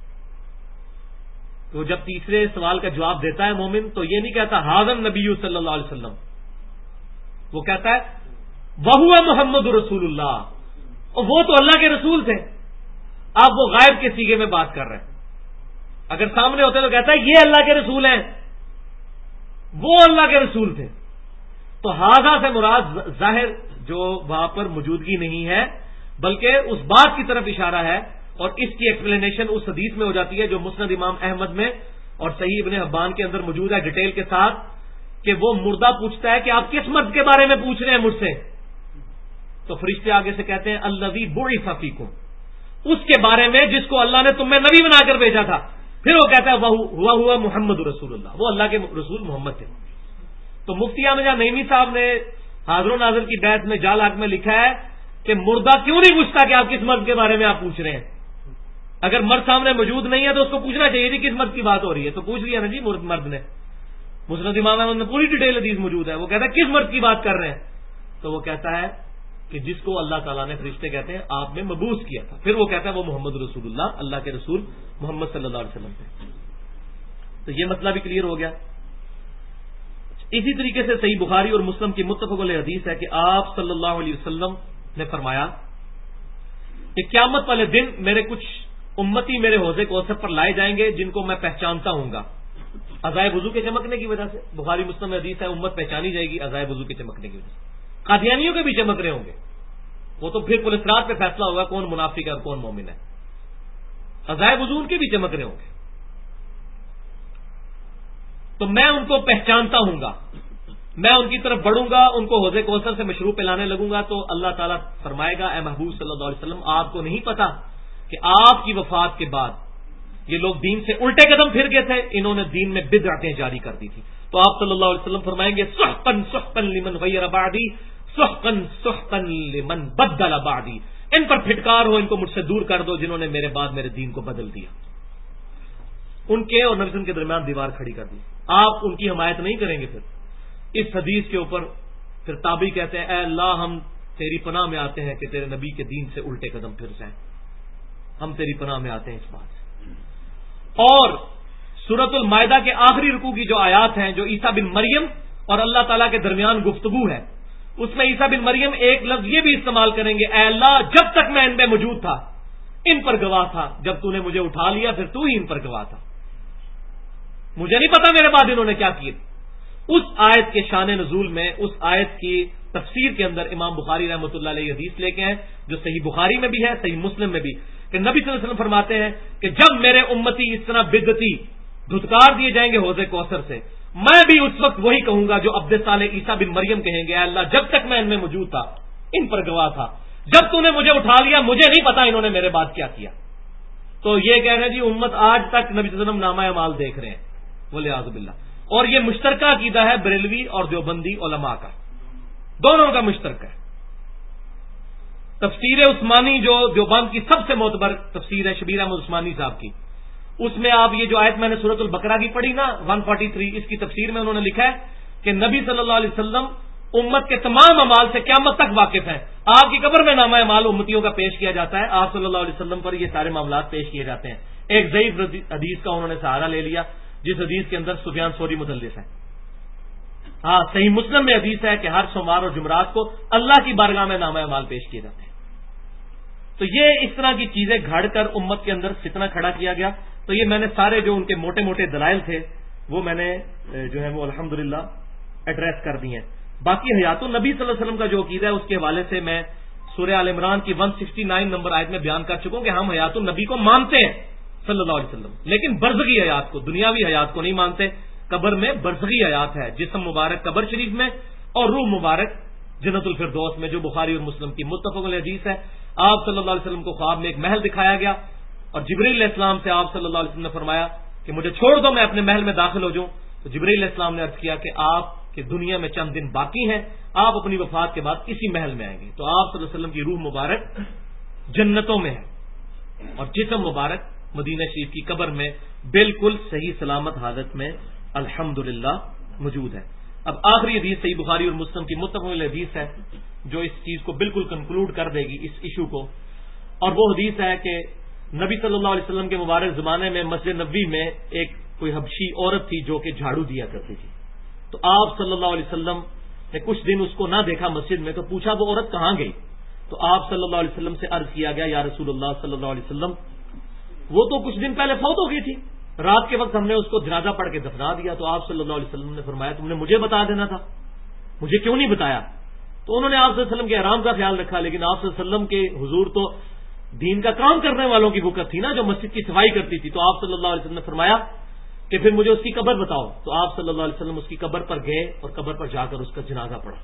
تو جب تیسرے سوال کا جواب دیتا ہے مومن تو یہ نہیں کہتا حاضر نبی صلی اللہ علیہ وسلم، وہ کہتا ہے وہو محمد رسول اللہ، اور وہ تو اللہ کے رسول تھے. آپ وہ غائب کے سیگے میں بات کر رہے ہیں. اگر سامنے ہوتے تو کہتا ہے یہ اللہ کے رسول ہیں، وہ اللہ کے رسول تھے. تو حاضہ سے مراد ظاہر جو وہاں پر موجودگی نہیں ہے بلکہ اس بات کی طرف اشارہ ہے، اور اس کی ایکسپلینیشن اس حدیث میں ہو جاتی ہے جو مسند امام احمد میں اور صحیح ابن حبان کے اندر موجود ہے ڈیٹیل کے ساتھ، کہ وہ مردہ پوچھتا ہے کہ آپ کس مرد کے بارے میں پوچھ رہے ہیں مجھ سے. تو فرشتے آگے سے کہتے ہیں الذی بعث فیکم، اس کے بارے میں جس کو اللہ نے تم میں نبی بنا کر بھیجا تھا. پھر وہ کہتا ہے وہ ہوا محمد رسول اللہ، وہ اللہ کے رسول محمد تھے. تو مفتی احمد نعیمی صاحب نے حاضر و ناظر کی بحث میں جال حق میں لکھا ہے کہ مردہ کیوں نہیں پوچھتا کہ آپ کس مرد کے بارے میں آپ پوچھ رہے ہیں. اگر مرد سامنے موجود نہیں ہے تو اس کو پوچھنا چاہیے تھی کس مرد کی بات ہو رہی ہے. تو پوچھ لیا نا جی مرد نے. مسند امام احمد میں پوری ڈیٹیل حدیث موجود ہے. وہ کہتا ہے کس مرد کی بات کر رہے ہیں. تو وہ کہتا ہے کہ جس کو اللہ تعالیٰ نے فرشتے کہتے ہیں آپ میں مبعوث کیا تھا. پھر وہ کہتا ہے وہ محمد رسول اللہ کے رسول محمد صلی اللہ علیہ وسلم تھے. تو یہ مسئلہ بھی کلیئر ہو گیا. اسی طریقے سے صحیح بخاری اور مسلم کی متفق علیہ حدیث ہے کہ آپ صلی اللہ علیہ وسلم نے فرمایا کہ قیامت والے دن میرے کچھ امتی میرے حوضے کوثر پر لائے جائیں گے جن کو میں پہچانتا ہوں گا عزائے وضو کے چمکنے کی وجہ سے. بخاری مسلم میں حدیث ہے امت پہچانی جائے گی عزائے وضو کے چمکنے کی وجہ سے. قادیانیوں کے بھی چمک رہے ہوں گے, وہ تو پھر پولیس رات پہ فیصلہ ہوگا کون منافق ہے اور کون مومن ہے. عزائے وضو ان کے بھی چمک رہے ہوں گے. تو میں ان کو پہچانتا ہوں گا, میں ان کی طرف بڑھوں گا, ان کو حوضے کوثر سے مشروب پلانے لگوں گا. تو اللہ تعالیٰ فرمائے گا اے محبوب صلی اللہ علیہ وسلم آپ کو نہیں پتا کہ آپ کی وفات کے بعد یہ لوگ دین سے الٹے قدم پھر گئے تھے, انہوں نے دین میں بدعتیں جاری کر دی تھی. تو آپ صلی اللہ علیہ وسلم فرمائیں گے سحقن سحقن لمن غیر بعدی سحقن سحقن لمن بدل بعدی, ان پر پھٹکار ہو, ان کو مجھ سے دور کر دو جنہوں نے میرے بعد میرے دین کو بدل دیا. ان کے اور نبی کے درمیان دیوار کھڑی کر دی. آپ ان کی حمایت نہیں کریں گے. پھر اس حدیث کے اوپر پھر تابعی کہتے ہیں اے اللہ ہم تیری پناہ میں آتے ہیں کہ تیرے نبی کے دین سے الٹے قدم پھر جائیں, ہم تیری پناہ میں آتے ہیں اس بات سے. اور سورۃ المائدہ کے آخری رکوع کی جو آیات ہیں جو عیسیٰ بن مریم اور اللہ تعالیٰ کے درمیان گفتگو ہے, اس میں عیسیٰ بن مریم ایک لفظ یہ بھی استعمال کریں گے اے اللہ جب تک میں ان میں موجود تھا ان پر گواہ تھا, جب تو نے مجھے اٹھا لیا پھر تو ہی ان پر گواہ تھا, مجھے نہیں پتا میرے بعد انہوں نے کیا کیا. اس آیت کے شان نزول میں اس آیت کی تفسیر کے اندر امام بخاری رحمۃ اللہ علیہ حدیث لے کے ہیں جو صحیح بخاری میں بھی ہے صحیح مسلم میں بھی, کہ نبی صلی اللہ علیہ وسلم فرماتے ہیں کہ جب میرے امتی اس طرح بدعتی دھتکار دیے جائیں گے حوض کوثر سے, میں بھی اس وقت وہی کہوں گا جو عبد صالح عیسیٰ بن مریم کہیں گے اے اللہ جب تک میں ان میں موجود تھا ان پر گواہ تھا, جب تو نے مجھے اٹھا لیا مجھے نہیں پتا انہوں نے میرے بعد کیا کیا. تو یہ کہہ رہے ہیں جی امت آج تک نبی صلی اللہ علیہ وسلم نامہ اعمال دیکھ رہے ہیں ولیعاذ باللہ. اور یہ مشترکہ عقیدہ ہے بریلوی اور دیوبندی علماء کا, دونوں کا مشترکہ ہے. تفسیر عثمانی جو دیوبند کی سب سے معتبر تفسیر ہے شبیر احمد عثمانی صاحب کی, اس میں آپ یہ جو آیت میں نے سورۃ البقرہ کی پڑھی نا 143, اس کی تفسیر میں انہوں نے لکھا ہے کہ نبی صلی اللہ علیہ وسلم امت کے تمام اعمال سے قیامت تک واقف ہیں. آپ کی قبر میں نامہ اعمال امتیوں کا پیش کیا جاتا ہے, آپ صلی اللہ علیہ وسلم پر یہ سارے معاملات پیش کیے جاتے ہیں. ایک ضعیف حدیث کا انہوں نے سہارا لے لیا جس حدیث کے اندر سفیان ثوری مدلس ہے. ہاں صحیح مسلم میں حدیث ہے کہ ہر سوموار اور جمعرات کو اللہ کی بارگاہ میں نامہ اعمال پیش کیے جاتے ہیں. تو یہ اس طرح کی چیزیں گھڑ کر امت کے اندر فتنہ کھڑا کیا گیا. تو یہ میں نے سارے جو ان کے موٹے موٹے دلائل تھے وہ میں نے جو ہے وہ الحمدللہ ایڈریس کر دی ہیں. باقی حیات النبی صلی اللہ علیہ وسلم کا جو عقیدہ ہے اس کے حوالے سے میں سورہ آل عمران کی 169 نمبر آیت میں بیان کر چکا ہوں کہ ہم حیات النبی کو مانتے ہیں صلی اللہ علیہ وسلم, لیکن برزخی حیات کو, دنیاوی حیات کو نہیں مانتے. قبر میں برزخی حیات ہے, جسم مبارک قبر شریف میں اور روح مبارک جنت الفردوس میں, جو بخاری اور مسلم کی متفق علیہ حدیث ہے. آپ صلی اللہ علیہ وسلم کو خواب میں ایک محل دکھایا گیا اور جبریل علیہ السلام سے آپ صلی اللہ علیہ وسلم نے فرمایا کہ مجھے چھوڑ دو میں اپنے محل میں داخل ہو جاؤں. تو جبریل علیہ السلام نے عرض کیا کہ آپ کہ دنیا میں چند دن باقی ہیں, آپ اپنی وفات کے بعد اسی محل میں آئیں گے. تو آپ صلی اللہ علیہ وسلم کی روح مبارک جنتوں میں ہے اور جسم مبارک مدینہ شریف کی قبر میں بالکل صحیح سلامت حالت میں الحمدللہ موجود ہے. اب آخری حدیث صحیح بخاری اور مسلم کی متفق علیہ حدیث ہے جو اس چیز کو بالکل کنکلوڈ کر دے گی اس ایشو کو, اور وہ حدیث ہے کہ نبی صلی اللہ علیہ وسلم کے مبارک زمانے میں مسجد نبوی میں ایک کوئی حبشی عورت تھی جو کہ جھاڑو دیا کرتی تھی. تو آپ صلی اللہ علیہ وسلم نے کچھ دن اس کو نہ دیکھا مسجد میں, تو پوچھا وہ عورت کہاں گئی. تو آپ صلی اللہ علیہ وسلم سے عرض کیا گیا یا رسول اللہ صلی اللہ علیہ وسلم وہ تو کچھ دن پہلے فوت ہو گئی تھی, رات کے وقت ہم نے اس کو جنازہ پڑھ کے دفنا دیا. تو آپ صلی اللہ علیہ وسلم نے فرمایا تم نے مجھے بتا دینا تھا, مجھے کیوں نہیں بتایا. تو انہوں نے آپ صلی اللہ علیہ وسلم کے آرام کا خیال رکھا, لیکن آپ صلی اللہ علیہ وسلم کے حضور تو دین کا کام کرنے والوں کی وقت تھی نا, جو مسجد کی صفائی کرتی تھی. تو آپ صلی اللہ علیہ وسلم نے فرمایا کہ پھر مجھے اس کی قبر بتاؤ. تو آپ صلی اللہ علیہ وسلم اس کی قبر پر گئے اور قبر پر جا کر اس کا جنازہ پڑھا.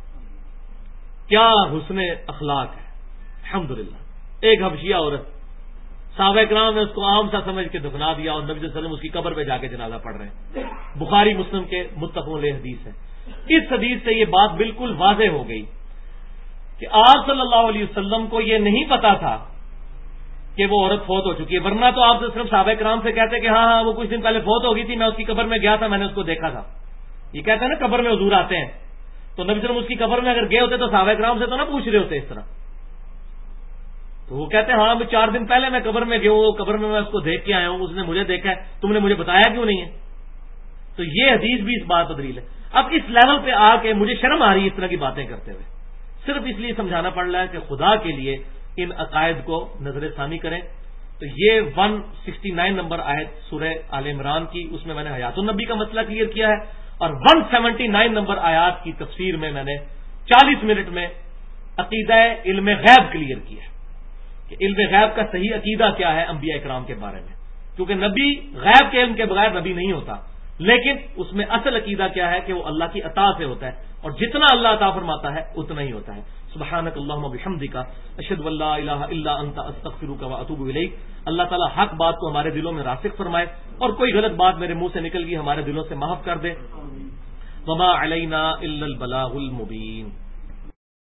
کیا حسن اخلاق ہے الحمدللہ. ایک حبشیہ عورت, صحابہ کرام نے اس کو عام سا سمجھ کے دفنا دیا اور نبی صلی اللہ علیہ وسلم اس کی قبر پہ جا کے جنازہ پڑھ رہے ہیں. بخاری مسلم کے متفق علیہ حدیث ہے. اس حدیث سے یہ بات بالکل واضح ہو گئی کہ آپ صلی اللہ علیہ وسلم کو یہ نہیں پتا تھا کہ وہ عورت فوت ہو چکی ہے, ورنہ تو آپ صرف صحابہ کرام سے کہتے کہ ہاں ہاں وہ کچھ دن پہلے فوت ہو گئی تھی, میں اس کی قبر میں گیا تھا, میں نے اس کو دیکھا تھا. یہ کہتے ہیں نا قبر میں حضور آتے ہیں, تو نبی صلی اللہ علیہ وسلم اس کی قبر میں اگر گئے ہوتے تو صحابہ کرام سے تو نہ پوچھ رہے ہوتے اس طرح. تو وہ کہتے ہیں ہاں 4 دن پہلے میں قبر میں گیا ہوں, قبر میں اس کو دیکھ کے آیا ہوں, اس نے مجھے دیکھا ہے, تم نے مجھے بتایا کیوں نہیں ہے؟ تو یہ حدیث بھی اس بات پر دلیل ہے. اب اس لیول پہ آ کے مجھے شرم آ رہی ہے اس طرح کی باتیں کرتے ہوئے, صرف اس لیے سمجھانا پڑ رہا ہے کہ خدا کے لیے ان عقائد کو نظر ثانی کریں. تو یہ 169 نمبر آیت سورہ آل عمران کی, اس میں میں نے حیات النبی کا مسئلہ کلیئر کیا ہے, اور 179 نمبر آیات کی تفسیر میں میں نے 40 منٹ میں عقیدہ علم غیب کلیئر کیا ہے کہ علم غیب کا صحیح عقیدہ کیا ہے انبیاء اکرام کے بارے میں, کیونکہ نبی غیب کے علم کے بغیر نبی نہیں ہوتا, لیکن اس میں اصل عقیدہ کیا ہے کہ وہ اللہ کی عطا سے ہوتا ہے, اور جتنا اللہ عطا فرماتا ہے اتنا ہی ہوتا ہے. سبحانک اللہم وبحمدک اشہد ان لا الہ الا انت استغفرک واتوب الیک. اللہ تعالی حق بات کو ہمارے دلوں میں راسخ فرمائے, اور کوئی غلط بات میرے منہ سے نکل گئی ہمارے دلوں سے معاف کر دے. وما علینا الا البلاغ المبین.